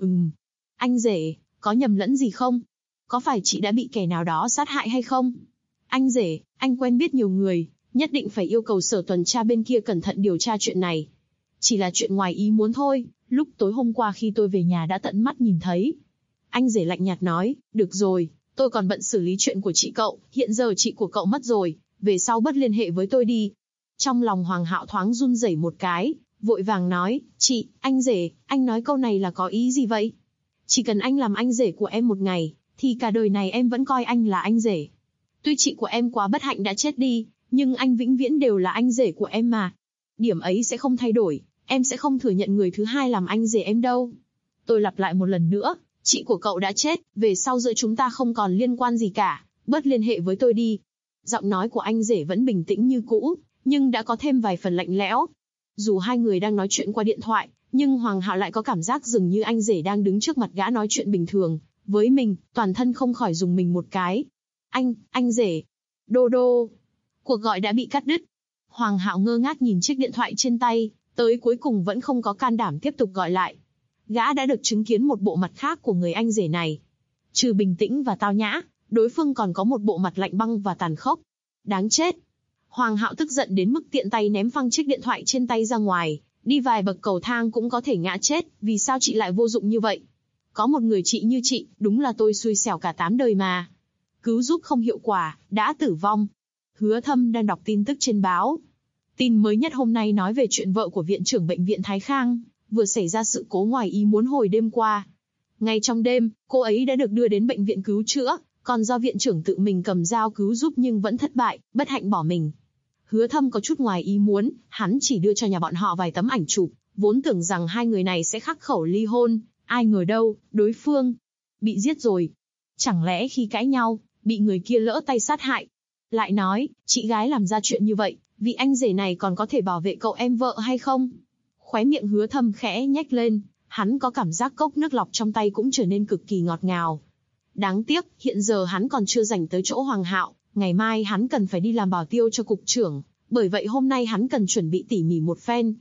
Anh rể, có nhầm lẫn gì không? Có phải chị đã bị kẻ nào đó sát hại hay không? Anh rể, anh quen biết nhiều người, nhất định phải yêu cầu sở tuần tra bên kia cẩn thận điều tra chuyện này. Chỉ là chuyện ngoài ý muốn thôi, lúc tối hôm qua khi tôi về nhà đã tận mắt nhìn thấy. Anh rể lạnh nhạt nói, được rồi, tôi còn bận xử lý chuyện của chị cậu, hiện giờ chị của cậu mất rồi, về sau bớt liên hệ với tôi đi. Trong lòng Hoàng Hạo thoáng run rẩy một cái, vội vàng nói, chị, anh rể, anh nói câu này là có ý gì vậy? Chỉ cần anh làm anh rể của em một ngày, thì cả đời này em vẫn coi anh là anh rể. Tuy chị của em quá bất hạnh đã chết đi, nhưng anh vĩnh viễn đều là anh rể của em mà. Điểm ấy sẽ không thay đổi, em sẽ không thừa nhận người thứ hai làm anh rể em đâu. Tôi lặp lại một lần nữa, chị của cậu đã chết, về sau giữa chúng ta không còn liên quan gì cả, bớt liên hệ với tôi đi. Giọng nói của anh rể vẫn bình tĩnh như cũ, nhưng đã có thêm vài phần lạnh lẽo. Dù hai người đang nói chuyện qua điện thoại, nhưng Hoàng Hạo lại có cảm giác dường như anh rể đang đứng trước mặt gã nói chuyện bình thường. Với mình, toàn thân không khỏi rùng mình một cái. Anh rể. Đô đô. Cuộc gọi đã bị cắt đứt. Hoàng Hạo ngơ ngác nhìn chiếc điện thoại trên tay, tới cuối cùng vẫn không có can đảm tiếp tục gọi lại. Gã đã được chứng kiến một bộ mặt khác của người anh rể này. Trừ bình tĩnh và tao nhã, đối phương còn có một bộ mặt lạnh băng và tàn khốc. Đáng chết. Hoàng Hạo tức giận đến mức tiện tay ném phăng chiếc điện thoại trên tay ra ngoài, đi vài bậc cầu thang cũng có thể ngã chết, vì sao chị lại vô dụng như vậy? Có một người chị như chị, đúng là tôi xui xẻo cả 8 đời mà. Cứu giúp không hiệu quả, đã tử vong. Hứa Thâm đang đọc tin tức trên báo. Tin mới nhất hôm nay nói về chuyện vợ của viện trưởng bệnh viện Thái Khang, vừa xảy ra sự cố ngoài ý muốn hồi đêm qua. Ngay trong đêm, cô ấy đã được đưa đến bệnh viện cứu chữa, còn do viện trưởng tự mình cầm dao cứu giúp nhưng vẫn thất bại, bất hạnh bỏ mình. Hứa Thâm có chút ngoài ý muốn, hắn chỉ đưa cho nhà bọn họ vài tấm ảnh chụp, vốn tưởng rằng hai người này sẽ khắc khẩu ly hôn, ai ngờ đâu, đối phương bị giết rồi. Chẳng lẽ khi cãi nhau, bị người kia lỡ tay sát hại? Lại nói, chị gái làm ra chuyện như vậy, vị anh rể này còn có thể bảo vệ cậu em vợ hay không? Khóe miệng Hứa Thâm khẽ nhếch lên, hắn có cảm giác cốc nước lọc trong tay cũng trở nên cực kỳ ngọt ngào. Đáng tiếc, hiện giờ hắn còn chưa rảnh tới chỗ Hoàng Hạo, ngày mai hắn cần phải đi làm bảo tiêu cho cục trưởng, bởi vậy hôm nay hắn cần chuẩn bị tỉ mỉ một phen.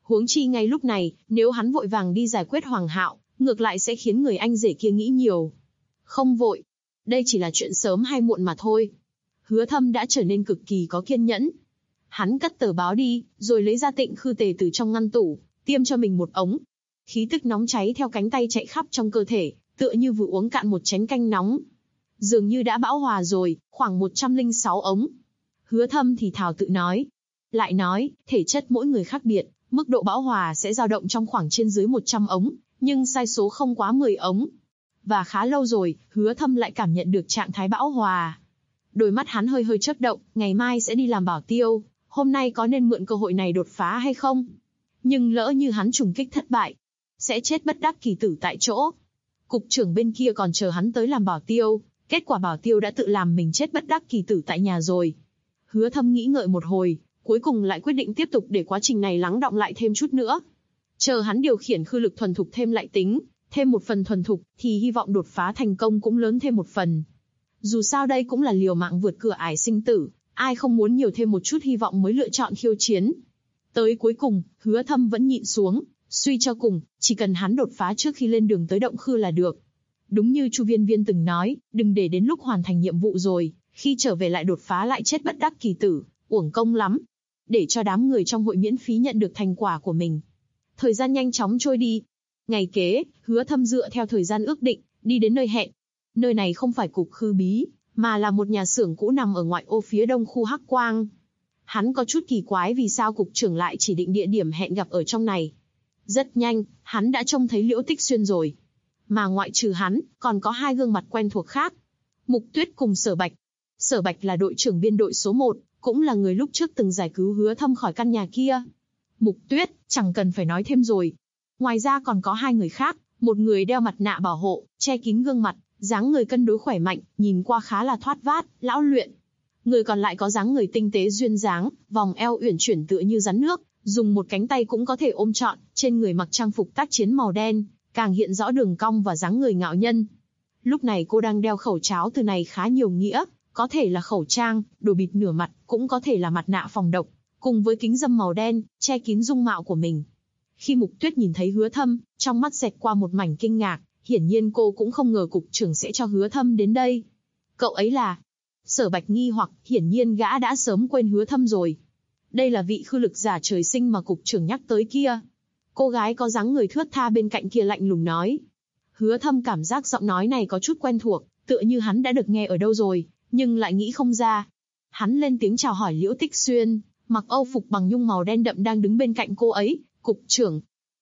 Huống chi ngay lúc này, nếu hắn vội vàng đi giải quyết Hoàng Hạo, ngược lại sẽ khiến người anh rể kia nghĩ nhiều. Không vội. Đây chỉ là chuyện sớm hay muộn mà thôi. Hứa Thâm đã trở nên cực kỳ có kiên nhẫn. Hắn cất tờ báo đi, rồi lấy ra Tịnh Khư Tề từ trong ngăn tủ, tiêm cho mình một ống. Khí tức nóng cháy theo cánh tay chạy khắp trong cơ thể, tựa như vừa uống cạn một chén canh nóng. Dường như đã bão hòa rồi, khoảng 106 ống. Hứa Thâm thì thào tự nói. Lại nói, thể chất mỗi người khác biệt, mức độ bão hòa sẽ dao động trong khoảng trên dưới 100 ống, nhưng sai số không quá 10 ống. Và khá lâu rồi, Hứa Thâm lại cảm nhận được trạng thái bão hòa. Đôi mắt hắn hơi hơi chớp động, ngày mai sẽ đi làm bảo tiêu, hôm nay có nên mượn cơ hội này đột phá hay không? Nhưng lỡ như hắn trùng kích thất bại, sẽ chết bất đắc kỳ tử tại chỗ. Cục trưởng bên kia còn chờ hắn tới làm bảo tiêu, kết quả bảo tiêu đã tự làm mình chết bất đắc kỳ tử tại nhà rồi. Hứa Thâm nghĩ ngợi một hồi, cuối cùng lại quyết định tiếp tục để quá trình này lắng đọng lại thêm chút nữa. Chờ hắn điều khiển khư lực thuần thục thêm lại tính, thêm một phần thuần thục, thì hy vọng đột phá thành công cũng lớn thêm một phần. Dù sao đây cũng là liều mạng vượt cửa ải sinh tử, ai không muốn nhiều thêm một chút hy vọng mới lựa chọn khiêu chiến. Tới cuối cùng, Hứa Thâm vẫn nhịn xuống, suy cho cùng, chỉ cần hắn đột phá trước khi lên đường tới động khư là được. Đúng như Chu Viên Viên từng nói, đừng để đến lúc hoàn thành nhiệm vụ rồi, khi trở về lại đột phá lại chết bất đắc kỳ tử, uổng công lắm. Để cho đám người trong hội miễn phí nhận được thành quả của mình. Thời gian nhanh chóng trôi đi. Ngày kế, Hứa Thâm dựa theo thời gian ước định, đi đến nơi hẹn. Nơi này không phải cục khư bí, mà là một nhà xưởng cũ nằm ở ngoại ô phía đông khu Hắc Quang. Hắn có chút kỳ quái vì sao cục trưởng lại chỉ định địa điểm hẹn gặp ở trong này. Rất nhanh, hắn đã trông thấy Liễu Tích Xuyên rồi. Mà ngoại trừ hắn, còn có hai gương mặt quen thuộc khác. Mục Tuyết cùng Sở Bạch. Sở Bạch là đội trưởng biên đội số 1, cũng là người lúc trước từng giải cứu Hứa Thâm khỏi căn nhà kia. Mục Tuyết, chẳng cần phải nói thêm rồi. Ngoài ra còn có hai người khác, một người đeo mặt nạ bảo hộ, che kín gương mặt, dáng người cân đối khỏe mạnh, nhìn qua khá là thoát vát, lão luyện. Người còn lại có dáng người tinh tế duyên dáng, vòng eo uyển chuyển tựa như rắn nước, dùng một cánh tay cũng có thể ôm trọn, trên người mặc trang phục tác chiến màu đen, càng hiện rõ đường cong và dáng người ngạo nhân. Lúc này cô đang đeo khẩu tráo từ này khá nhiều nghĩa, có thể là khẩu trang, đồ bịt nửa mặt, cũng có thể là mặt nạ phòng độc, cùng với kính râm màu đen, che kín dung mạo của mình. Khi Mục Tuyết nhìn thấy Hứa Thâm, trong mắt xẹt qua một mảnh kinh ngạc, hiển nhiên cô cũng không ngờ cục trưởng sẽ cho Hứa Thâm đến đây. Cậu ấy là... Sở Bạch nghi hoặc, hiển nhiên gã đã sớm quên Hứa Thâm rồi. Đây là vị khư lực giả trời sinh mà cục trưởng nhắc tới kia. Cô gái có dáng người thướt tha bên cạnh kia lạnh lùng nói. Hứa Thâm cảm giác giọng nói này có chút quen thuộc, tựa như hắn đã được nghe ở đâu rồi, nhưng lại nghĩ không ra. Hắn lên tiếng chào hỏi Liễu Tích Xuyên, mặc âu phục bằng nhung màu đen đậm đang đứng bên cạnh cô ấy. Cục trưởng.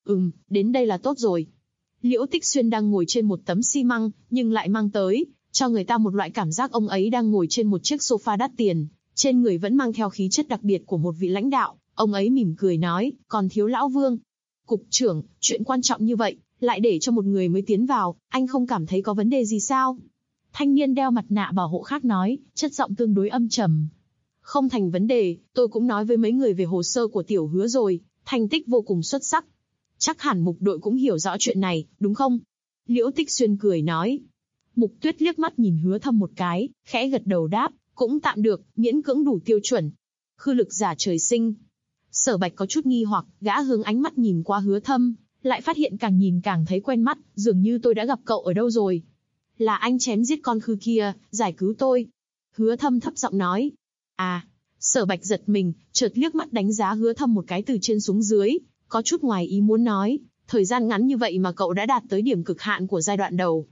Đến đây là tốt rồi. Liễu Tích Xuyên đang ngồi trên một tấm xi măng, nhưng lại mang tới, cho người ta một loại cảm giác ông ấy đang ngồi trên một chiếc sofa đắt tiền, trên người vẫn mang theo khí chất đặc biệt của một vị lãnh đạo. Ông ấy mỉm cười nói, còn thiếu lão Vương. Cục trưởng, chuyện quan trọng như vậy, lại để cho một người mới tiến vào, anh không cảm thấy có vấn đề gì sao? Thanh niên đeo mặt nạ bảo hộ khác nói, chất giọng tương đối âm trầm. Không thành vấn đề, tôi cũng nói với mấy người về hồ sơ của tiểu Hứa rồi, thành tích vô cùng xuất sắc. Chắc hẳn Mục đội cũng hiểu rõ chuyện này, đúng không? Liễu Tích Xuyên cười nói. Mục Tuyết liếc mắt nhìn Hứa Thâm một cái, khẽ gật đầu đáp, cũng tạm được, miễn cưỡng đủ tiêu chuẩn. Khư lực giả trời sinh. Sở Bạch có chút nghi hoặc, gã hướng ánh mắt nhìn qua Hứa Thâm, lại phát hiện càng nhìn càng thấy quen mắt, dường như tôi đã gặp cậu ở đâu rồi. Là anh chém giết con khư kia, giải cứu tôi. Hứa Thâm thấp giọng nói. À, Sở Bạch giật mình, chợt liếc mắt đánh giá Hứa Thâm một cái từ trên xuống dưới, có chút ngoài ý muốn nói, thời gian ngắn như vậy mà cậu đã đạt tới điểm cực hạn của giai đoạn đầu.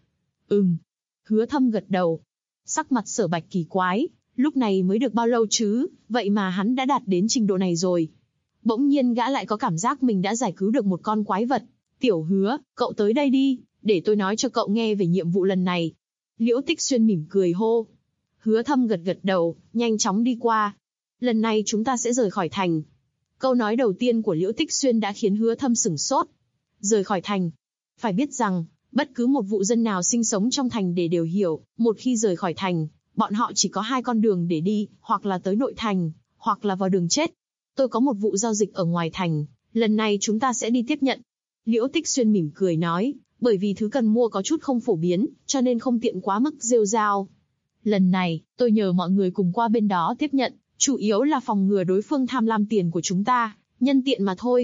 Hứa Thâm gật đầu. Sắc mặt Sở Bạch kỳ quái, lúc này mới được bao lâu chứ, vậy mà hắn đã đạt đến trình độ này rồi. Bỗng nhiên gã lại có cảm giác mình đã giải cứu được một con quái vật. Tiểu Hứa, cậu tới đây đi, để tôi nói cho cậu nghe về nhiệm vụ lần này. Liễu Tích Xuyên mỉm cười hô. Hứa Thâm gật gật đầu, nhanh chóng đi qua. Lần này chúng ta sẽ rời khỏi thành. Câu nói đầu tiên của Liễu Tích Xuyên đã khiến Hứa Thâm sửng sốt. Rời khỏi thành. Phải biết rằng, bất cứ một vụ dân nào sinh sống trong thành đều hiểu, một khi rời khỏi thành, bọn họ chỉ có hai con đường để đi, hoặc là tới nội thành, hoặc là vào đường chết. Tôi có một vụ giao dịch ở ngoài thành, lần này chúng ta sẽ đi tiếp nhận. Liễu Tích Xuyên mỉm cười nói, bởi vì thứ cần mua có chút không phổ biến, cho nên không tiện quá mức rêu rao. Lần này, tôi nhờ mọi người cùng qua bên đó tiếp nhận, chủ yếu là phòng ngừa đối phương tham lam tiền của chúng ta, nhân tiện mà thôi.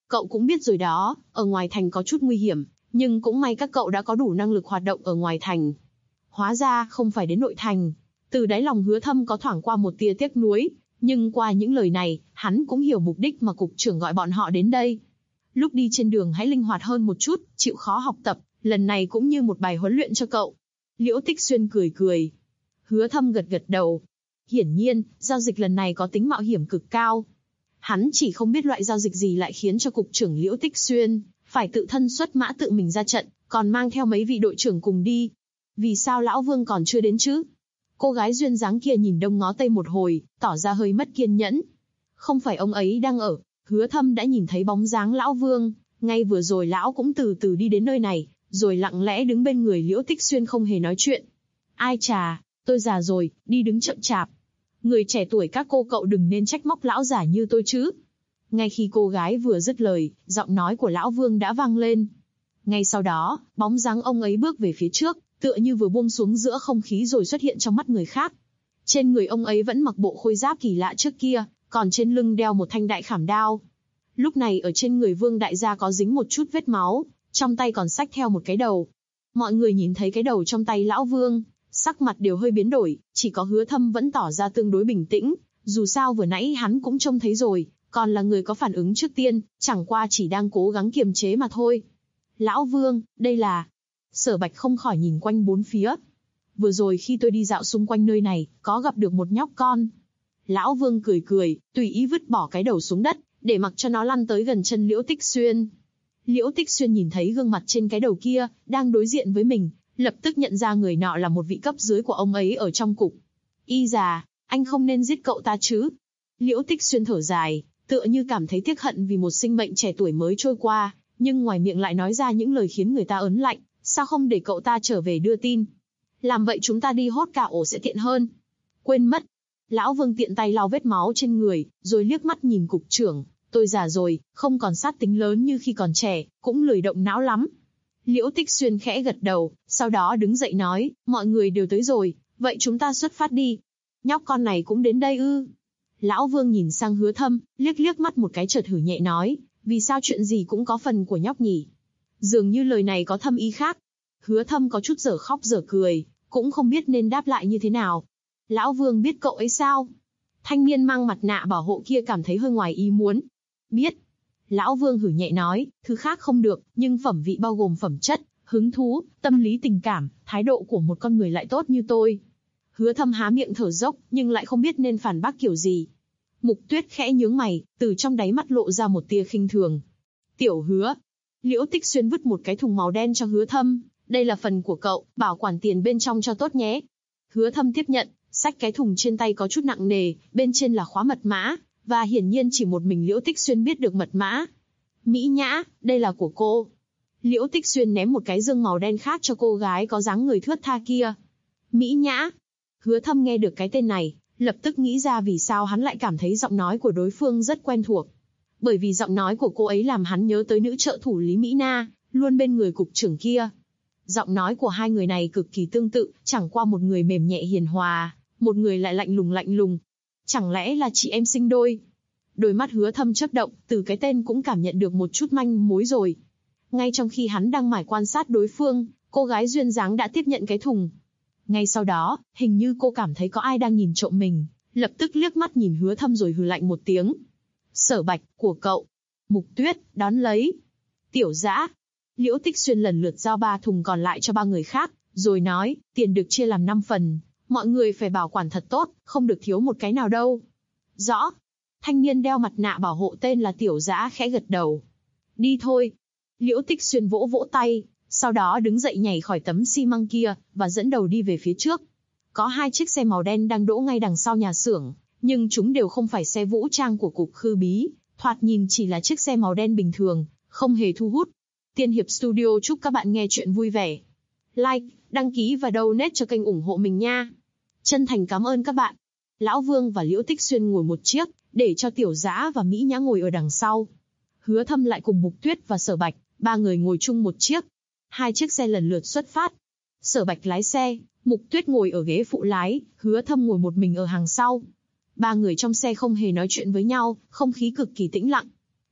Cậu cũng biết rồi đó, ở ngoài thành có chút nguy hiểm, nhưng cũng may các cậu đã có đủ năng lực hoạt động ở ngoài thành. Hóa ra không phải đến nội thành. Từ đáy lòng Hứa Thâm có thoảng qua một tia tiếc nuối, nhưng qua những lời này, hắn cũng hiểu mục đích mà cục trưởng gọi bọn họ đến đây. Lúc đi trên đường hãy linh hoạt hơn một chút, chịu khó học tập, lần này cũng như một bài huấn luyện cho cậu. Liễu Tích Xuyên cười cười. Hứa Thâm gật gật đầu. Hiển nhiên, giao dịch lần này có tính mạo hiểm cực cao. Hắn chỉ không biết loại giao dịch gì lại khiến cho cục trưởng Liễu Tích Xuyên phải tự thân xuất mã tự mình ra trận, còn mang theo mấy vị đội trưởng cùng đi. Vì sao Lão Vương còn chưa đến chứ? Cô gái duyên dáng kia nhìn đông ngó tây một hồi, tỏ ra hơi mất kiên nhẫn. Không phải ông ấy đang ở, Hứa Thâm đã nhìn thấy bóng dáng Lão Vương, ngay vừa rồi Lão cũng từ từ đi đến nơi này, rồi lặng lẽ đứng bên người Liễu Tích Xuyên không hề nói chuyện. Ai chà, tôi già rồi, đi đứng chậm chạp. Người trẻ tuổi các cô cậu đừng nên trách móc lão già như tôi chứ. Ngay khi cô gái vừa dứt lời, giọng nói của Lão Vương đã vang lên. Ngay sau đó, bóng dáng ông ấy bước về phía trước, tựa như vừa buông xuống giữa không khí rồi xuất hiện trong mắt người khác. Trên người ông ấy vẫn mặc bộ khôi giáp kỳ lạ trước kia, còn trên lưng đeo một thanh đại khảm đao. Lúc này ở trên người Vương đại gia có dính một chút vết máu, trong tay còn xách theo một cái đầu. Mọi người nhìn thấy cái đầu trong tay Lão Vương, sắc mặt đều hơi biến đổi, chỉ có Hứa Thâm vẫn tỏ ra tương đối bình tĩnh, dù sao vừa nãy hắn cũng trông thấy rồi, còn là người có phản ứng trước tiên, chẳng qua chỉ đang cố gắng kiềm chế mà thôi. Lão Vương, đây là... Sở Bạch không khỏi nhìn quanh bốn phía. Vừa rồi khi tôi đi dạo xung quanh nơi này, có gặp được một nhóc con. Lão Vương cười cười, tùy ý vứt bỏ cái đầu xuống đất, để mặc cho nó lăn tới gần chân Liễu Tích Xuyên. Liễu Tích Xuyên nhìn thấy gương mặt trên cái đầu kia, đang đối diện với mình, lập tức nhận ra người nọ là một vị cấp dưới của ông ấy ở trong cục. Y già, anh không nên giết cậu ta chứ. Liễu Tích Xuyên thở dài, tựa như cảm thấy tiếc hận vì một sinh mệnh trẻ tuổi mới trôi qua, nhưng ngoài miệng lại nói ra những lời khiến người ta ớn lạnh, sao không để cậu ta trở về đưa tin. Làm vậy chúng ta đi hốt cả ổ sẽ tiện hơn. Quên mất. Lão Vương tiện tay lau vết máu trên người, rồi liếc mắt nhìn cục trưởng. Tôi già rồi, không còn sát tính lớn như khi còn trẻ, cũng lười động não lắm. Liễu Tích Xuyên khẽ gật đầu, sau đó đứng dậy nói, mọi người đều tới rồi, vậy chúng ta xuất phát đi. Nhóc con này cũng đến đây ư? Lão Vương nhìn sang Hứa Thâm, liếc liếc mắt một cái chợt hử nhẹ nói, vì sao chuyện gì cũng có phần của nhóc nhỉ? Dường như lời này có thâm ý khác. Hứa Thâm có chút dở khóc dở cười, cũng không biết nên đáp lại như thế nào. Lão Vương biết cậu ấy sao? Thanh niên mang mặt nạ bảo hộ kia cảm thấy hơi ngoài ý muốn. Biết. Lão Vương hử nhẹ nói, thứ khác không được, nhưng phẩm vị bao gồm phẩm chất, hứng thú, tâm lý tình cảm, thái độ của một con người lại tốt như tôi. Hứa Thâm há miệng thở dốc, nhưng lại không biết nên phản bác kiểu gì. Mục Tuyết khẽ nhướng mày, từ trong đáy mắt lộ ra một tia khinh thường. Tiểu Hứa. Liễu Tích Xuyên vứt một cái thùng màu đen cho Hứa Thâm, đây là phần của cậu, bảo quản tiền bên trong cho tốt nhé. Hứa Thâm tiếp nhận, xách cái thùng trên tay có chút nặng nề, bên trên là khóa mật mã, và hiển nhiên chỉ một mình Liễu Tích Xuyên biết được mật mã. Mỹ Nhã, đây là của cô. Liễu Tích Xuyên ném một cái dương màu đen khác cho cô gái có dáng người thướt tha kia. Mỹ Nhã. Hứa Thâm nghe được cái tên này, lập tức nghĩ ra vì sao hắn lại cảm thấy giọng nói của đối phương rất quen thuộc. Bởi vì giọng nói của cô ấy làm hắn nhớ tới nữ trợ thủ Lý Mỹ Na, luôn bên người cục trưởng kia. Giọng nói của hai người này cực kỳ tương tự, chẳng qua một người mềm nhẹ hiền hòa, một người lại lạnh lùng. Chẳng lẽ là chị em sinh đôi? Đôi mắt Hứa Thâm chớp động, từ cái tên cũng cảm nhận được một chút manh mối rồi. Ngay trong khi hắn đang mải quan sát đối phương, cô gái duyên dáng đã tiếp nhận cái thùng. Ngay sau đó, hình như cô cảm thấy có ai đang nhìn trộm mình, lập tức liếc mắt nhìn Hứa Thâm rồi hừ lạnh một tiếng. Sở Bạch, của cậu. Mục Tuyết, đón lấy. Tiểu Dã. Liễu Tích Xuyên lần lượt giao 3 thùng còn lại cho 3 người khác, rồi nói, tiền được chia làm 5 phần, mọi người phải bảo quản thật tốt, không được thiếu một cái nào đâu. Rõ. Thanh niên đeo mặt nạ bảo hộ tên là Tiểu Dã khẽ gật đầu. Đi thôi. Liễu Tích Xuyên vỗ vỗ tay, sau đó đứng dậy nhảy khỏi tấm xi măng kia, và dẫn đầu đi về phía trước. Có 2 chiếc xe màu đen đang đỗ ngay đằng sau nhà xưởng, nhưng chúng đều không phải xe vũ trang của cục Khư Bí, thoạt nhìn chỉ là chiếc xe màu đen bình thường, không hề thu hút. Tiên Hiệp Studio chúc các bạn nghe chuyện vui vẻ. Like, đăng ký và donate cho kênh ủng hộ mình nha. Chân thành cảm ơn các bạn. Lão Vương và Liễu Tích Xuyên ngồi một chiếc, để cho Tiểu Dã và Mỹ Nhã ngồi ở đằng sau. Hứa Thâm lại cùng Mục Tuyết và Sở Bạch, 3 người ngồi chung một chiếc. 2 chiếc xe lần lượt xuất phát. Sở Bạch lái xe, Mục Tuyết ngồi ở ghế phụ lái, Hứa Thâm ngồi một mình ở hàng sau. 3 người trong xe không hề nói chuyện với nhau, không khí cực kỳ tĩnh lặng.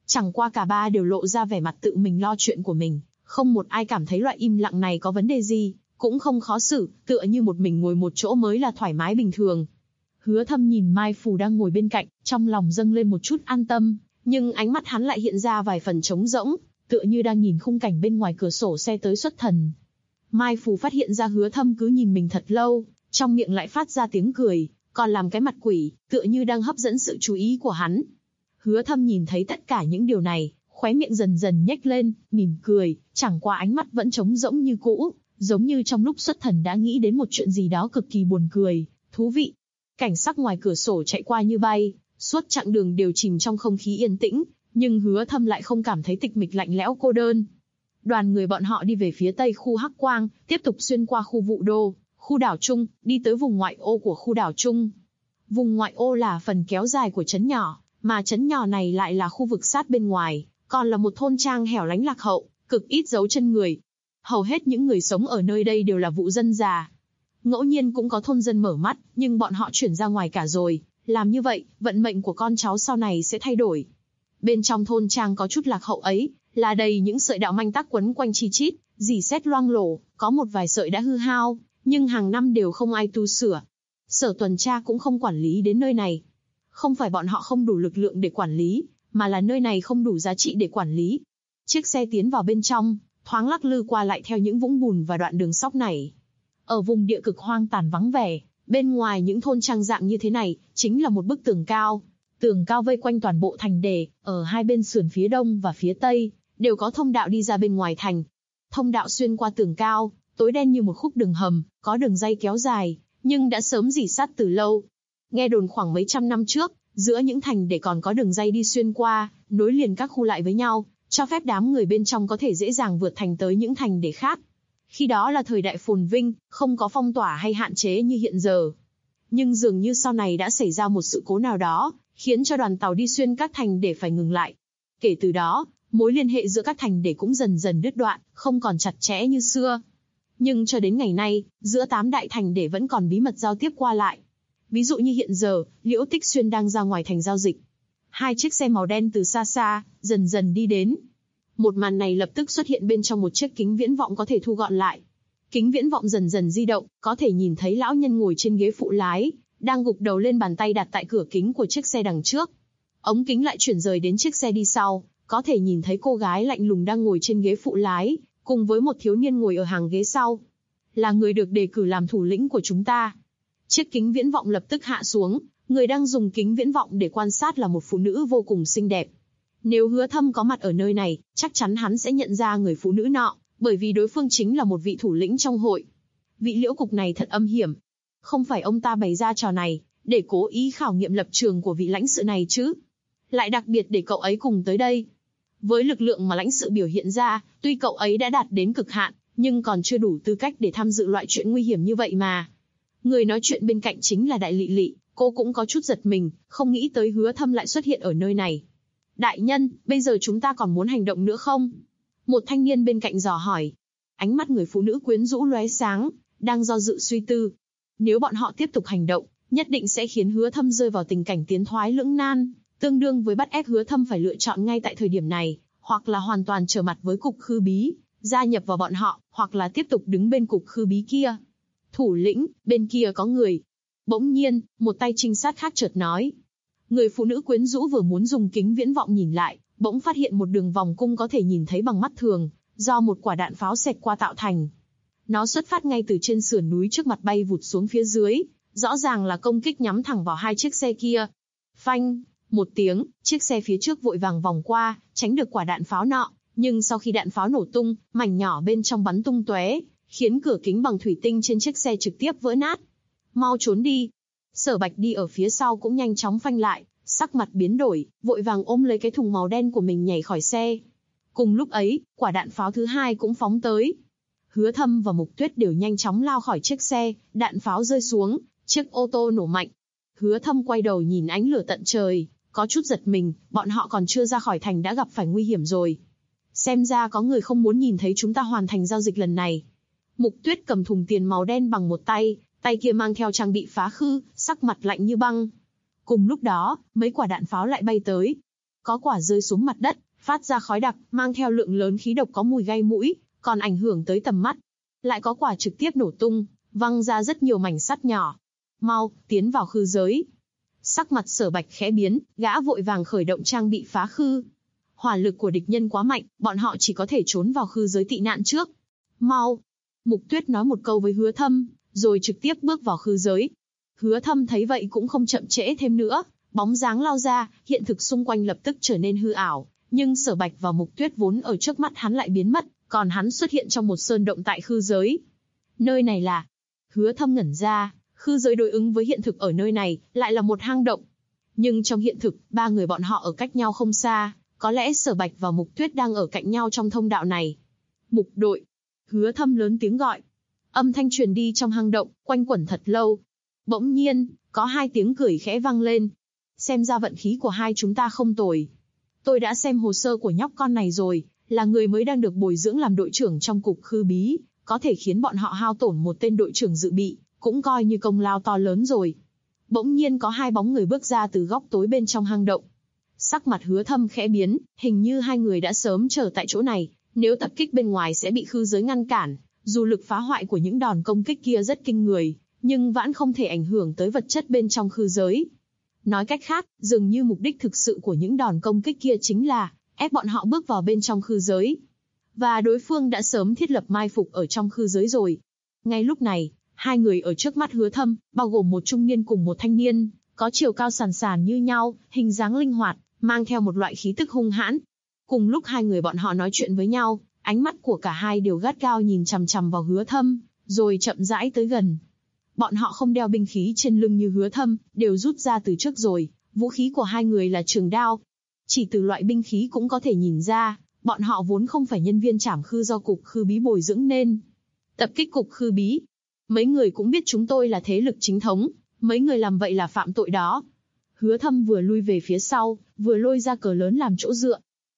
Chẳng qua cả ba đều lộ ra vẻ mặt tự mình lo chuyện của mình, không một ai cảm thấy loại im lặng này có vấn đề gì, cũng không khó xử, tựa như một mình ngồi một chỗ mới là thoải mái bình thường. Hứa Thâm nhìn Mai Phù đang ngồi bên cạnh, trong lòng dâng lên một chút an tâm, nhưng ánh mắt hắn lại hiện ra vài phần trống rỗng, tựa như đang nhìn khung cảnh bên ngoài cửa sổ xe tới xuất thần. Mai Phù phát hiện ra Hứa Thâm cứ nhìn mình thật lâu, trong miệng lại phát ra tiếng cười, còn làm cái mặt quỷ, tựa như đang hấp dẫn sự chú ý của hắn. Hứa Thâm nhìn thấy tất cả những điều này, khóe miệng dần dần nhếch lên, mỉm cười, chẳng qua ánh mắt vẫn trống rỗng như cũ, giống như trong lúc xuất thần đã nghĩ đến một chuyện gì đó cực kỳ buồn cười, thú vị. Cảnh sắc ngoài cửa sổ chạy qua như bay, suốt chặng đường đều chìm trong không khí yên tĩnh, nhưng Hứa Thâm lại không cảm thấy tịch mịch lạnh lẽo cô đơn. Đoàn người bọn họ đi về phía tây khu Hắc Quang, tiếp tục xuyên qua khu Vụ Đô, khu đảo Trung, đi tới vùng ngoại ô của khu đảo Trung. Vùng ngoại ô là phần kéo dài của trấn nhỏ, mà trấn nhỏ này lại là khu vực sát bên ngoài, còn là một thôn trang hẻo lánh lạc hậu, cực ít dấu chân người. Hầu hết những người sống ở nơi đây đều là vụ dân già. Ngẫu nhiên cũng có thôn dân mở mắt, nhưng bọn họ chuyển ra ngoài cả rồi. Làm như vậy, vận mệnh của con cháu sau này sẽ thay đổi. Bên trong thôn trang có chút lạc hậu ấy, là đầy những sợi đạo manh tắc quấn quanh chi chít, rỉ sét loang lổ, có một vài sợi đã hư hao, nhưng hàng năm đều không ai tu sửa. Sở tuần tra cũng không quản lý đến nơi này. Không phải bọn họ không đủ lực lượng để quản lý, mà là nơi này không đủ giá trị để quản lý. Chiếc xe tiến vào bên trong, thoáng lắc lư qua lại theo những vũng bùn và đoạn đường sóc này. Ở vùng địa cực hoang tàn vắng vẻ, bên ngoài những thôn trang dạng như thế này, chính là một bức tường cao. Tường cao vây quanh toàn bộ thành đề, ở hai bên sườn phía đông và phía tây, đều có thông đạo đi ra bên ngoài thành. Thông đạo xuyên qua tường cao, tối đen như một khúc đường hầm, có đường ray kéo dài, nhưng đã sớm rỉ sắt từ lâu. Nghe đồn khoảng mấy trăm năm trước, giữa những thành để còn có đường ray đi xuyên qua, nối liền các khu lại với nhau, cho phép đám người bên trong có thể dễ dàng vượt thành tới những thành để khác. Khi đó là thời đại phồn vinh, không có phong tỏa hay hạn chế như hiện giờ. Nhưng dường như sau này đã xảy ra một sự cố nào đó, khiến cho đoàn tàu đi xuyên các thành để phải ngừng lại. Kể từ đó, mối liên hệ giữa các thành để cũng dần dần đứt đoạn, không còn chặt chẽ như xưa. Nhưng cho đến ngày nay, giữa 8 đại thành để vẫn còn bí mật giao tiếp qua lại. Ví dụ như hiện giờ, Liễu Tích Xuyên đang ra ngoài thành giao dịch. 2 chiếc xe màu đen từ xa xa, dần dần đi đến. Một màn này lập tức xuất hiện bên trong một chiếc kính viễn vọng có thể thu gọn lại. Kính viễn vọng dần dần di động, có thể nhìn thấy lão nhân ngồi trên ghế phụ lái, đang gục đầu lên bàn tay đặt tại cửa kính của chiếc xe đằng trước. Ống kính lại chuyển rời đến chiếc xe đi sau, có thể nhìn thấy cô gái lạnh lùng đang ngồi trên ghế phụ lái, cùng với một thiếu niên ngồi ở hàng ghế sau. Là người được đề cử làm thủ lĩnh của chúng ta. Chiếc kính viễn vọng lập tức hạ xuống, người đang dùng kính viễn vọng để quan sát là một phụ nữ vô cùng xinh đẹp. Nếu Hứa Thâm có mặt ở nơi này, chắc chắn hắn sẽ nhận ra người phụ nữ nọ, bởi vì đối phương chính là một vị thủ lĩnh trong hội. Vị Liễu Cục này thật âm hiểm. Không phải ông ta bày ra trò này, để cố ý khảo nghiệm lập trường của vị lãnh sự này chứ. Lại đặc biệt để cậu ấy cùng tới đây. Với lực lượng mà lãnh sự biểu hiện ra, tuy cậu ấy đã đạt đến cực hạn, nhưng còn chưa đủ tư cách để tham dự loại chuyện nguy hiểm như vậy mà. Người nói chuyện bên cạnh chính là Đại Lị Lị, cô cũng có chút giật mình, không nghĩ tới Hứa Thâm lại xuất hiện ở nơi này. Đại nhân, bây giờ chúng ta còn muốn hành động nữa không? Một thanh niên bên cạnh dò hỏi. Ánh mắt người phụ nữ quyến rũ lóe sáng, đang do dự suy tư. Nếu bọn họ tiếp tục hành động, nhất định sẽ khiến Hứa Thâm rơi vào tình cảnh tiến thoái lưỡng nan, tương đương với bắt ép Hứa Thâm phải lựa chọn ngay tại thời điểm này, hoặc là hoàn toàn trở mặt với cục khư bí, gia nhập vào bọn họ, hoặc là tiếp tục đứng bên cục khư bí kia. Thủ lĩnh, bên kia có người. Bỗng nhiên, một tay trinh sát khác chợt nói. Người phụ nữ quyến rũ vừa muốn dùng kính viễn vọng nhìn lại, bỗng phát hiện một đường vòng cung có thể nhìn thấy bằng mắt thường, do một quả đạn pháo xẹt qua tạo thành. Nó xuất phát ngay từ trên sườn núi trước mặt bay vụt xuống phía dưới, rõ ràng là công kích nhắm thẳng vào 2 chiếc xe kia. Phanh, một tiếng, chiếc xe phía trước vội vàng vòng qua, tránh được quả đạn pháo nọ, nhưng sau khi đạn pháo nổ tung, mảnh nhỏ bên trong bắn tung tóe, khiến cửa kính bằng thủy tinh trên chiếc xe trực tiếp vỡ nát. Mau trốn đi. Sở Bạch đi ở phía sau cũng nhanh chóng phanh lại, sắc mặt biến đổi, vội vàng ôm lấy cái thùng màu đen của mình nhảy khỏi xe. Cùng lúc ấy, quả đạn pháo thứ 2 cũng phóng tới. Hứa Thâm và Mục Tuyết đều nhanh chóng lao khỏi chiếc xe, đạn pháo rơi xuống, chiếc ô tô nổ mạnh. Hứa Thâm quay đầu nhìn ánh lửa tận trời, có chút giật mình, bọn họ còn chưa ra khỏi thành đã gặp phải nguy hiểm rồi. Xem ra có người không muốn nhìn thấy chúng ta hoàn thành giao dịch lần này. Mục Tuyết cầm thùng tiền màu đen bằng một tay, tay kia mang theo trang bị phá khư, sắc mặt lạnh như băng. Cùng lúc đó, mấy quả đạn pháo lại bay tới. có quả rơi xuống mặt đất, phát ra khói đặc, mang theo lượng lớn khí độc có mùi gây mũi, còn ảnh hưởng tới tầm mắt. Lại có quả trực tiếp nổ tung, văng ra rất nhiều mảnh sắt nhỏ. Mau, tiến vào khư giới. Sắc mặt Sở Bạch khẽ biến, gã vội vàng khởi động trang bị phá khư. Hỏa lực của địch nhân quá mạnh, bọn họ chỉ có thể trốn vào khư giới tị nạn trước. Mau! Mục Tuyết nói một câu với Hứa Thâm, rồi trực tiếp bước vào khư giới. Hứa Thâm thấy vậy cũng không chậm trễ thêm nữa, bóng dáng lao ra, hiện thực xung quanh lập tức trở nên hư ảo, nhưng Sở Bạch và Mục Tuyết vốn ở trước mắt hắn lại biến mất, còn hắn xuất hiện trong một sơn động tại khư giới. Nơi này là... Hứa Thâm ngẩn ra, khư giới đối ứng với hiện thực ở nơi này, lại là một hang động. Nhưng trong hiện thực, ba người bọn họ ở cách nhau không xa, có lẽ Sở Bạch và Mục Tuyết đang ở cạnh nhau trong thông đạo này. Mục đội! Hứa Thâm lớn tiếng gọi. Âm thanh truyền đi trong hang động, quanh quẩn thật lâu. Bỗng nhiên, có hai tiếng cười khẽ vang lên. Xem ra vận khí của hai chúng ta không tồi. Tôi đã xem hồ sơ của nhóc con này rồi, là người mới đang được bồi dưỡng làm đội trưởng trong cục khư bí, có thể khiến bọn họ hao tổn một tên đội trưởng dự bị, cũng coi như công lao to lớn rồi. Bỗng nhiên có hai bóng người bước ra từ góc tối bên trong hang động. Sắc mặt Hứa Thâm khẽ biến, hình như hai người đã sớm chờ tại chỗ này, nếu tập kích bên ngoài sẽ bị khư giới ngăn cản. Dù lực phá hoại của những đòn công kích kia rất kinh người, nhưng vẫn không thể ảnh hưởng tới vật chất bên trong khư giới. Nói cách khác, dường như mục đích thực sự của những đòn công kích kia chính là ép bọn họ bước vào bên trong khư giới. Và đối phương đã sớm thiết lập mai phục ở trong khư giới rồi. Ngay lúc này, hai người ở trước mắt Hứa Thâm, bao gồm một trung niên cùng một thanh niên, có chiều cao sàn sàn như nhau, hình dáng linh hoạt, mang theo một loại khí tức hung hãn. Cùng lúc hai người bọn họ nói chuyện với nhau, ánh mắt của cả hai đều gắt gao nhìn chằm chằm vào Hứa Thâm, rồi chậm rãi tới gần. Bọn họ không đeo binh khí trên lưng như Hứa Thâm, đều rút ra từ trước rồi, vũ khí của hai người là trường đao. Chỉ từ loại binh khí cũng có thể nhìn ra, bọn họ vốn không phải nhân viên trảm khư do cục khư bí bồi dưỡng nên. Tập kích cục khư bí. Mấy người cũng biết chúng tôi là thế lực chính thống, mấy người làm vậy là phạm tội đó. Hứa Thâm vừa lui về phía sau, vừa lôi ra cờ lớn làm chỗ dựa.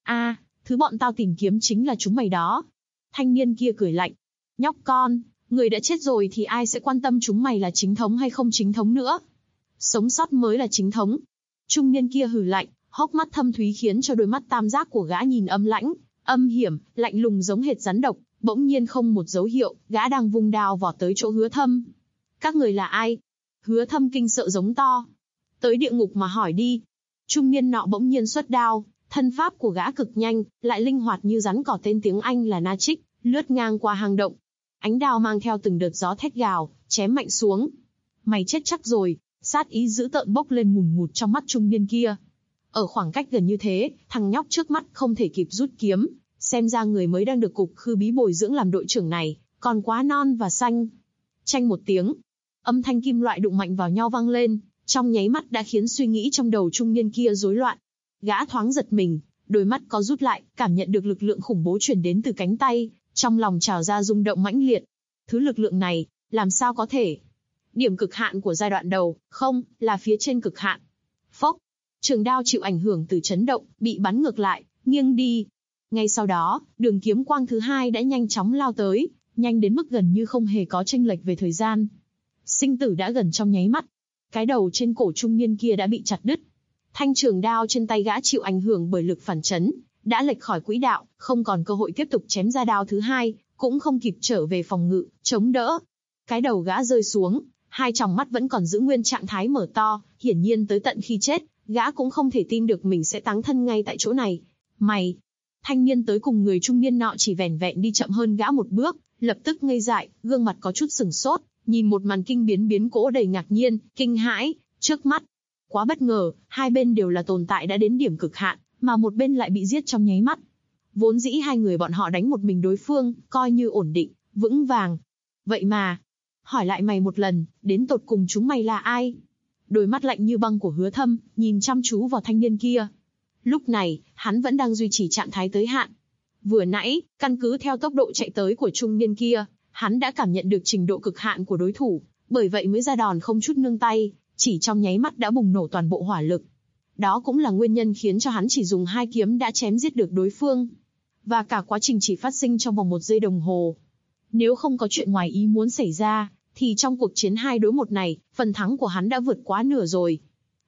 Thứ bọn tao tìm kiếm chính là chúng mày đó. Thanh niên kia cười lạnh. Nhóc con, người đã chết rồi thì ai sẽ quan tâm chúng mày là chính thống hay không chính thống nữa. Sống sót mới là chính thống. Trung niên kia hừ lạnh, hốc mắt thâm thúy khiến cho đôi mắt tam giác của gã nhìn âm lãnh, âm hiểm, lạnh lùng giống hệt rắn độc. Bỗng nhiên không một dấu hiệu, gã đang vung đao vọt tới chỗ Hứa Thâm. Các người là ai? Hứa Thâm kinh sợ giống to. Tới địa ngục mà hỏi đi. Trung niên nọ bỗng nhiên xuất đao, thân pháp của gã cực nhanh, lại linh hoạt như rắn cỏ, tên tiếng Anh là Na Trích, lướt ngang qua hang động. Ánh đao mang theo từng đợt gió thét gào, chém mạnh xuống. Mày chết chắc rồi, sát ý dữ tợn bốc lên ngùn ngụt trong mắt trung niên kia. Ở khoảng cách gần như thế, thằng nhóc trước mắt không thể kịp rút kiếm, xem ra người mới đang được cục khư bí bồi dưỡng làm đội trưởng này, còn quá non và xanh. Chanh một tiếng, âm thanh kim loại đụng mạnh vào nhau vang lên, trong nháy mắt đã khiến suy nghĩ trong đầu trung niên kia rối loạn. Gã thoáng giật mình, đôi mắt có rút lại, cảm nhận được lực lượng khủng bố truyền đến từ cánh tay, trong lòng trào ra rung động mãnh liệt. Thứ lực lượng này, làm sao có thể? Điểm cực hạn của giai đoạn đầu, không, là phía trên cực hạn. Phốc, trường đao chịu ảnh hưởng từ chấn động, bị bắn ngược lại, nghiêng đi. Ngay sau đó, đường kiếm quang thứ hai đã nhanh chóng lao tới, nhanh đến mức gần như không hề có chênh lệch về thời gian. Sinh tử đã gần trong nháy mắt. Cái đầu trên cổ trung niên kia đã bị chặt đứt. Thanh trường đao trên tay gã chịu ảnh hưởng bởi lực phản chấn, đã lệch khỏi quỹ đạo, không còn cơ hội tiếp tục chém ra đao thứ hai, cũng không kịp trở về phòng ngự, chống đỡ. Cái đầu gã rơi xuống, hai tròng mắt vẫn còn giữ nguyên trạng thái mở to, hiển nhiên tới tận khi chết, gã cũng không thể tin được mình sẽ táng thân ngay tại chỗ này. Mày! Thanh niên tới cùng người trung niên nọ chỉ vẻn vẹn đi chậm hơn gã một bước, lập tức ngây dại, gương mặt có chút sừng sốt, nhìn một màn kinh biến cố đầy ngạc nhiên, kinh hãi, trước mắt. Quá bất ngờ, hai bên đều là tồn tại đã đến điểm cực hạn, mà một bên lại bị giết trong nháy mắt. Vốn dĩ hai người bọn họ đánh một mình đối phương, coi như ổn định, vững vàng. Vậy mà, hỏi lại mày một lần, đến tột cùng chúng mày là ai? Đôi mắt lạnh như băng của Hứa Thâm, nhìn chăm chú vào thanh niên kia. Lúc này, hắn vẫn đang duy trì trạng thái tới hạn. Vừa nãy, căn cứ theo tốc độ chạy tới của trung niên kia, hắn đã cảm nhận được trình độ cực hạn của đối thủ, bởi vậy mới ra đòn không chút nương tay, chỉ trong nháy mắt đã bùng nổ toàn bộ hỏa lực. Đó cũng là nguyên nhân khiến cho hắn chỉ dùng 2 kiếm đã chém giết được đối phương. Và cả quá trình chỉ phát sinh trong vòng 1 giây đồng hồ. Nếu không có chuyện ngoài ý muốn xảy ra, thì trong cuộc chiến 2 đối 1 này, phần thắng của hắn đã vượt quá nửa rồi.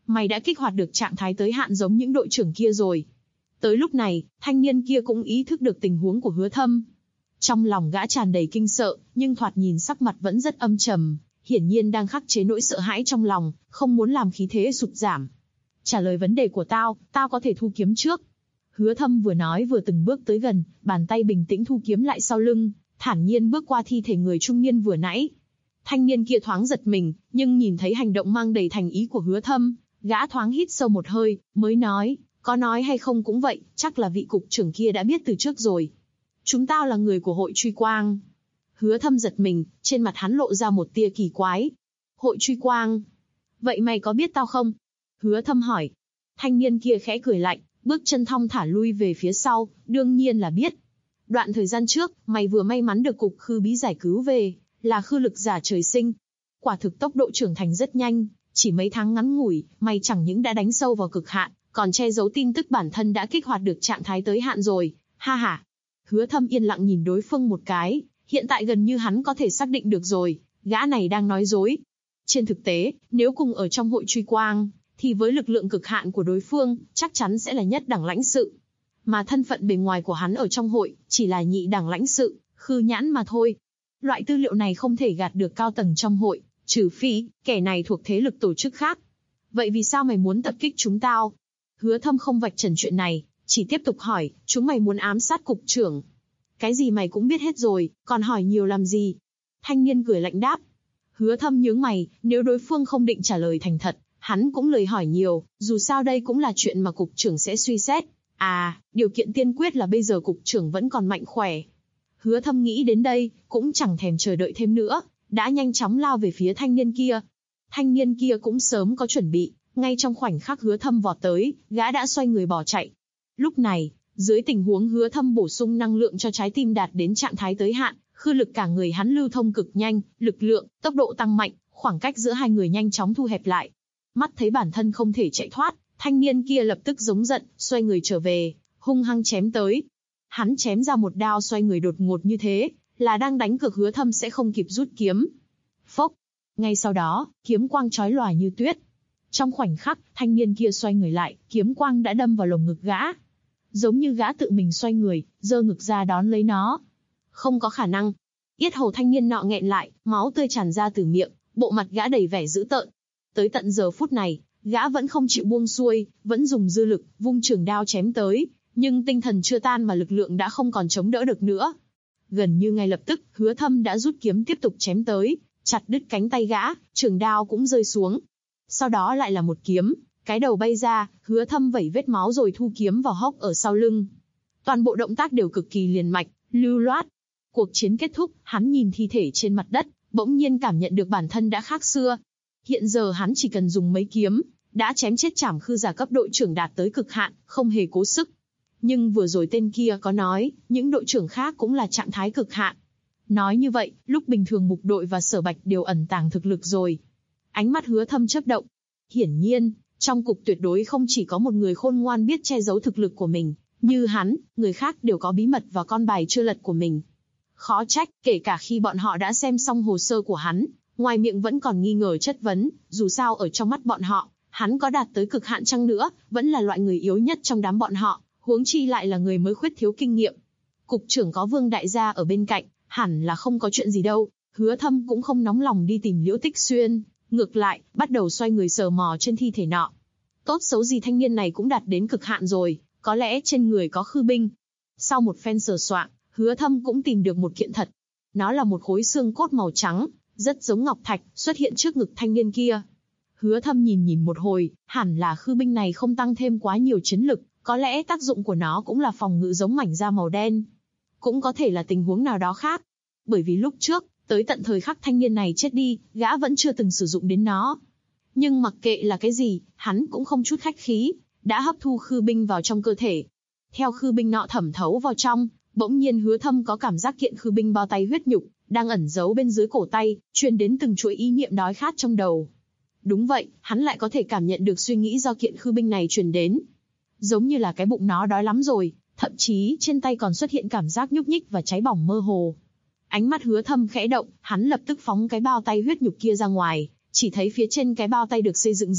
mày đã kích hoạt được trạng thái tới hạn giống những đội trưởng kia rồi. Tới lúc này, thanh niên kia cũng ý thức được tình huống của Hứa Thâm. Trong lòng gã tràn đầy kinh sợ, nhưng thoạt nhìn sắc mặt vẫn rất âm trầm, hiển nhiên đang khắc chế nỗi sợ hãi trong lòng, không muốn làm khí thế sụt giảm. Trả lời vấn đề của tao có thể thu kiếm trước. Hứa Thâm vừa nói vừa từng bước tới gần, bàn tay bình tĩnh thu kiếm lại sau lưng, thản nhiên bước qua thi thể người trung niên vừa nãy. Thanh niên kia thoáng giật mình, nhưng nhìn thấy hành động mang đầy thành ý của Hứa Thâm, gã thoáng hít sâu một hơi, mới nói, có nói hay không cũng vậy, chắc là vị cục trưởng kia đã biết từ trước rồi. Chúng tao là người của hội Truy Quang. Hứa Thâm giật mình, trên mặt hắn lộ ra một tia kỳ quái. Hội Truy Quang? Vậy mày có biết tao không? Hứa Thâm hỏi. Thanh niên kia khẽ cười lạnh, bước chân thong thả lui về phía sau, đương nhiên là biết. Đoạn thời gian trước, mày vừa may mắn được cục khư bí giải cứu về, là khư lực giả trời sinh. Quả thực tốc độ trưởng thành rất nhanh, chỉ mấy tháng ngắn ngủi, mày chẳng những đã đánh sâu vào cực hạn, còn che giấu tin tức bản thân đã kích hoạt được trạng thái tới hạn rồi, ha ha. Hứa Thâm yên lặng nhìn đối phương một cái, hiện tại gần như hắn có thể xác định được rồi, gã này đang nói dối. Trên thực tế, nếu cùng ở trong hội Truy Quang, thì với lực lượng cực hạn của đối phương, chắc chắn sẽ là nhất đẳng lãnh sự. Mà thân phận bề ngoài của hắn ở trong hội, chỉ là nhị đẳng lãnh sự, khư nhãn mà thôi. Loại tư liệu này không thể gạt được cao tầng trong hội, trừ phi, kẻ này thuộc thế lực tổ chức khác. Vậy vì sao mày muốn tập kích chúng tao? Hứa Thâm không vạch trần chuyện này, chỉ tiếp tục hỏi, chúng mày muốn ám sát cục trưởng. Cái gì mày cũng biết hết rồi, còn hỏi nhiều làm gì? Thanh niên cười lạnh đáp. Hứa Thâm nhướng mày, nếu đối phương không định trả lời thành thật, hắn cũng lười hỏi nhiều, dù sao đây cũng là chuyện mà cục trưởng sẽ suy xét. À, điều kiện tiên quyết là bây giờ cục trưởng vẫn còn mạnh khỏe. Hứa Thâm nghĩ đến đây, cũng chẳng thèm chờ đợi thêm nữa, đã nhanh chóng lao về phía thanh niên kia. Thanh niên kia cũng sớm có chuẩn bị, ngay trong khoảnh khắc Hứa Thâm vọt tới, gã đã xoay người bỏ chạy. Lúc này, dưới tình huống Hứa Thâm bổ sung năng lượng cho trái tim đạt đến trạng thái tới hạn, khư lực cả người hắn lưu thông cực nhanh, lực lượng, tốc độ tăng mạnh, khoảng cách giữa hai người nhanh chóng thu hẹp lại. Mắt thấy bản thân không thể chạy thoát, thanh niên kia lập tức giống giận, xoay người trở về, hung hăng chém tới. Hắn chém ra một đao xoay người đột ngột như thế, là đang đánh cược Hứa Thâm sẽ không kịp rút kiếm. Phốc! Ngay sau đó, kiếm quang chói lòa như tuyết. Trong khoảnh khắc, thanh niên kia xoay người lại, kiếm quang đã đâm vào lồng ngực gã. Giống như gã tự mình xoay người, giơ ngực ra đón lấy nó. Không có khả năng. Yết hầu thanh niên nọ nghẹn lại, máu tươi tràn ra từ miệng, bộ mặt gã đầy vẻ dữ tợn. Tới tận giờ phút này, gã vẫn không chịu buông xuôi, vẫn dùng dư lực, vung trường đao chém tới, nhưng tinh thần chưa tan mà lực lượng đã không còn chống đỡ được nữa. Gần như ngay lập tức, Hứa Thâm đã rút kiếm tiếp tục chém tới, chặt đứt cánh tay gã, trường đao cũng rơi xuống. Sau đó lại là một kiếm, cái đầu bay ra, Hứa Thâm vẩy vết máu rồi thu kiếm vào hốc ở sau lưng. Toàn bộ động tác đều cực kỳ liền mạch, lưu loát. Cuộc chiến kết thúc, hắn nhìn thi thể trên mặt đất, bỗng nhiên cảm nhận được bản thân đã khác xưa. Hiện giờ hắn chỉ cần dùng mấy kiếm, đã chém chết trảm khư giả cấp đội trưởng đạt tới cực hạn, không hề cố sức. Nhưng vừa rồi tên kia có nói, những đội trưởng khác cũng là trạng thái cực hạn. Nói như vậy, lúc bình thường Mục Đội và Sở Bạch đều ẩn tàng thực lực rồi. Ánh mắt Hứa Thâm chớp động. Hiển nhiên, trong cục tuyệt đối không chỉ có một người khôn ngoan biết che giấu thực lực của mình. Như hắn, người khác đều có bí mật và con bài chưa lật của mình. Khó trách, kể cả khi bọn họ đã xem xong hồ sơ của hắn, ngoài miệng vẫn còn nghi ngờ chất vấn, dù sao ở trong mắt bọn họ, hắn có đạt tới cực hạn chăng nữa, vẫn là loại người yếu nhất trong đám bọn họ, huống chi lại là người mới khuyết thiếu kinh nghiệm. Cục trưởng có Vương đại gia ở bên cạnh, hẳn là không có chuyện gì đâu. Hứa Thâm cũng không nóng lòng đi tìm Liễu Tích Xuyên, ngược lại, bắt đầu xoay người sờ mò trên thi thể nọ. Tốt xấu gì thanh niên này cũng đạt đến cực hạn rồi, có lẽ trên người có khư binh. Sau một phen sờ soạng, Hứa Thâm cũng tìm được một kiện thật. Nó là một khối xương cốt màu trắng, rất giống ngọc thạch, xuất hiện trước ngực thanh niên kia. Hứa Thâm nhìn một hồi, hẳn là khư binh này không tăng thêm quá nhiều chiến lực, có lẽ tác dụng của nó cũng là phòng ngự giống mảnh da màu đen. Cũng có thể là tình huống nào đó khác. Bởi vì lúc trước, tới tận thời khắc thanh niên này chết đi, gã vẫn chưa từng sử dụng đến nó. Nhưng mặc kệ là cái gì, hắn cũng không chút khách khí, đã hấp thu khư binh vào trong cơ thể. Theo khư binh nọ thẩm thấu vào trong, bỗng nhiên Hứa Thâm có cảm giác kiện khư binh bao tay huyết nhục, đang ẩn giấu bên dưới cổ tay, truyền đến từng chuỗi ý niệm đói khát trong đầu. Đúng vậy, hắn lại có thể cảm nhận được suy nghĩ do kiện khư binh này truyền đến. Giống như là cái bụng nó đói lắm rồi, thậm chí trên tay còn xuất hiện cảm giác nhúc nhích và cháy bỏng mơ hồ. Ánh mắt Hứa Thâm khẽ động, hắn lập tức phóng cái bao tay huyết nhục kia ra ngoài, chỉ thấy phía trên cái bao tay được xây dựng dựa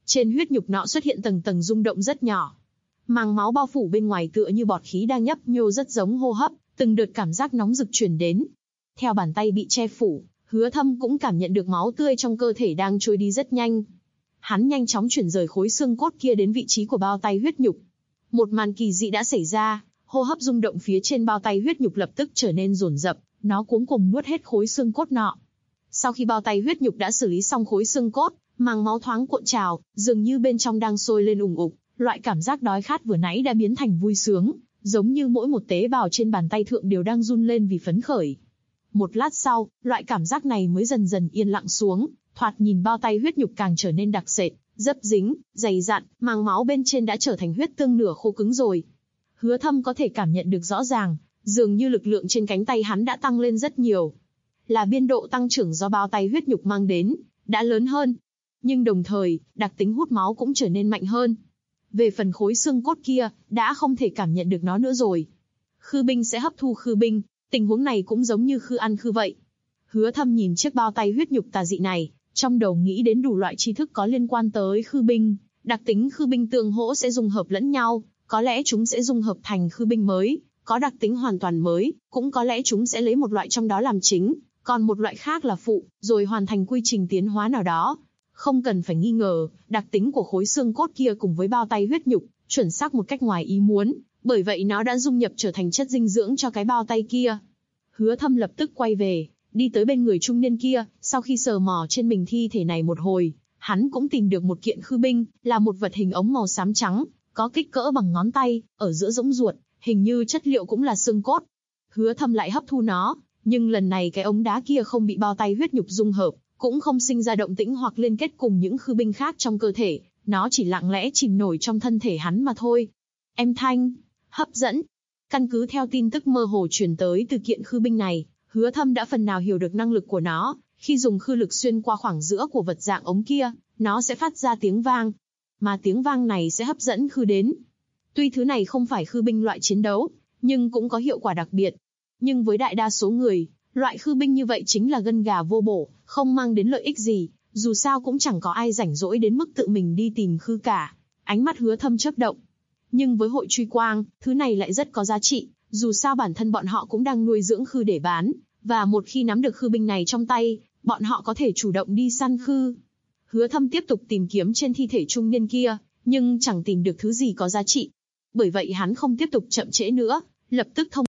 Trên huyết nhục nọ xuất hiện tầng tầng rung động rất nhỏ. Màng máu bao phủ bên ngoài tựa như bọt khí đang nhấp nhô rất giống hô hấp, từng đợt cảm giác nóng rực truyền đến. Theo bàn tay bị che phủ, Hứa Thâm cũng cảm nhận được máu tươi trong cơ thể đang trôi đi rất nhanh. Hắn nhanh chóng chuyển rời khối xương cốt kia đến vị trí của bao tay huyết nhục. Một màn kỳ dị đã xảy ra, hô hấp rung động phía trên bao tay huyết nhục lập tức trở nên dồn dập, nó cuống cùng nuốt hết khối xương cốt nọ. Sau khi bao tay huyết nhục đã xử lý xong khối xương cốt, màng máu thoáng cuộn trào, dường như bên trong đang sôi lên ùng ục, loại cảm giác đói khát vừa nãy đã biến thành vui sướng, giống như mỗi một tế bào trên bàn tay thượng đều đang run lên vì phấn khởi. Một lát sau, loại cảm giác này mới dần dần yên lặng xuống, thoạt nhìn bao tay huyết nhục càng trở nên đặc sệt, dấp dính, dày dặn, màng máu bên trên đã trở thành huyết tương nửa khô cứng rồi. Hứa Thâm có thể cảm nhận được rõ ràng, dường như lực lượng trên cánh tay hắn đã tăng lên rất nhiều. Là biên độ tăng trưởng do bao tay huyết nhục mang đến, đã lớn hơn. Nhưng đồng thời, đặc tính hút máu cũng trở nên mạnh hơn. Về phần khối xương cốt kia, đã không thể cảm nhận được nó nữa rồi. Khư binh sẽ hấp thu khư binh, tình huống này cũng giống như khư ăn khư vậy. Hứa Thâm nhìn chiếc bao tay huyết nhục tà dị này, trong đầu nghĩ đến đủ loại tri thức có liên quan tới khư binh, đặc tính khư binh tương hỗ sẽ dung hợp lẫn nhau, có lẽ chúng sẽ dung hợp thành khư binh mới, có đặc tính hoàn toàn mới, cũng có lẽ chúng sẽ lấy một loại trong đó làm chính, còn một loại khác là phụ, rồi hoàn thành quy trình tiến hóa nào đó. Không cần phải nghi ngờ, đặc tính của khối xương cốt kia cùng với bao tay huyết nhục, chuẩn xác một cách ngoài ý muốn, bởi vậy nó đã dung nhập trở thành chất dinh dưỡng cho cái bao tay kia. Hứa Thâm lập tức quay về, đi tới bên người trung niên kia, sau khi sờ mò trên mình thi thể này một hồi, hắn cũng tìm được một kiện khư binh, là một vật hình ống màu xám trắng, có kích cỡ bằng ngón tay, ở giữa rỗng ruột, hình như chất liệu cũng là xương cốt. Hứa Thâm lại hấp thu nó, nhưng lần này cái ống đá kia không bị bao tay huyết nhục dung hợp, cũng không sinh ra động tĩnh hoặc liên kết cùng những khư binh khác trong cơ thể, nó chỉ lặng lẽ chìm nổi trong thân thể hắn mà thôi. Âm thanh, hấp dẫn. Căn cứ theo tin tức mơ hồ truyền tới từ kiện khư binh này, Hứa Thâm đã phần nào hiểu được năng lực của nó, khi dùng khư lực xuyên qua khoảng giữa của vật dạng ống kia, nó sẽ phát ra tiếng vang, mà tiếng vang này sẽ hấp dẫn khư đến. Tuy thứ này không phải khư binh loại chiến đấu, nhưng cũng có hiệu quả đặc biệt. Nhưng với đại đa số người, loại khư binh như vậy chính là gân gà vô bổ, không mang đến lợi ích gì, dù sao cũng chẳng có ai rảnh rỗi đến mức tự mình đi tìm khư cả. Ánh mắt Hứa Thâm chớp động. Nhưng với hội truy quang, thứ này lại rất có giá trị, dù sao bản thân bọn họ cũng đang nuôi dưỡng khư để bán, và một khi nắm được khư binh này trong tay, bọn họ có thể chủ động đi săn khư. Hứa Thâm tiếp tục tìm kiếm trên thi thể trung niên kia, nhưng chẳng tìm được thứ gì có giá trị. Bởi vậy hắn không tiếp tục chậm trễ nữa, lập tức thông.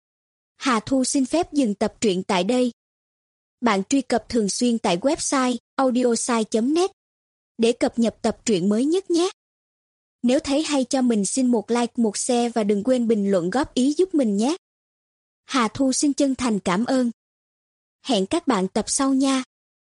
Hà Thu xin phép dừng tập truyện tại đây. Bạn truy cập thường xuyên tại website audiosai.net để cập nhật tập truyện mới nhất nhé. Nếu thấy hay cho mình xin một like, một share và đừng quên bình luận góp ý giúp mình nhé. Hà Thu xin chân thành cảm ơn. Hẹn các bạn tập sau nha.